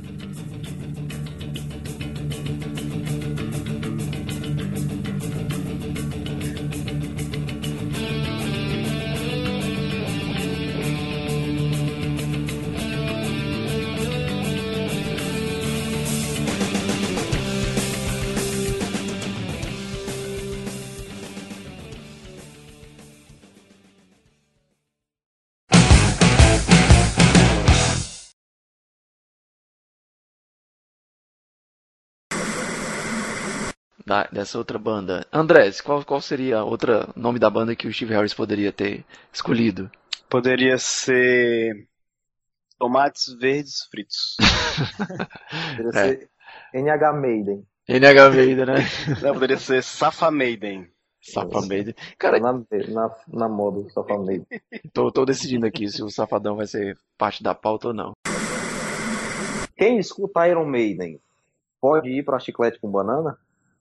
A: Da- dessa outra banda. Andrés, qual, qual seria outro nome da banda que o Steve Harris poderia ter escolhido?
G: Poderia ser Tomates Verdes Fritos.
D: Poderia
A: É.
D: ser N H Maiden.
A: N H Maiden, né?
G: Não, poderia ser Safa Maiden.
A: Safadão Maiden. Cara,
D: Na, na, na moda do Safa Maiden.
A: tô, tô decidindo aqui se o Safadão vai ser parte da pauta ou não.
D: Quem escuta Iron Maiden pode ir pra Chiclete com Banana?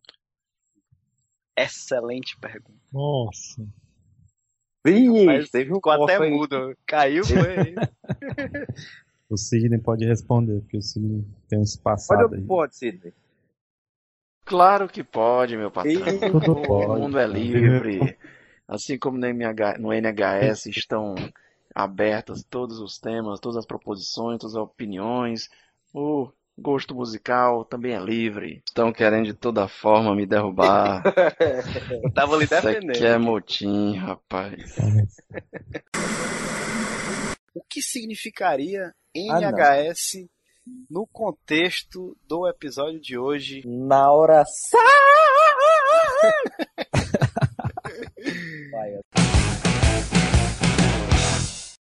G: Excelente pergunta.
F: Nossa.
D: Ih,
G: Mas
D: teve um
G: ficou até
D: corte aí.
G: mudo. Caiu, foi.
C: O Sidney pode responder, porque o Sidney tem uns
D: Pode
C: passados
D: ou
C: aí.
D: não pode, Sidney?
A: Claro que pode, meu patrão.
D: Ih,
C: Tudo
A: O
C: pode.
A: mundo é livre. Assim como no, M H, no N H S estão abertos todos os temas, todas as proposições, todas as opiniões. O gosto musical também é livre. Estão querendo de toda forma me derrubar.
G: Eu tava ali
A: Isso
G: defendendo.
A: aqui é motim, rapaz.
G: O que significaria
D: Ah,
G: N H S no contexto do episódio de hoje?
D: Na hora. Vai,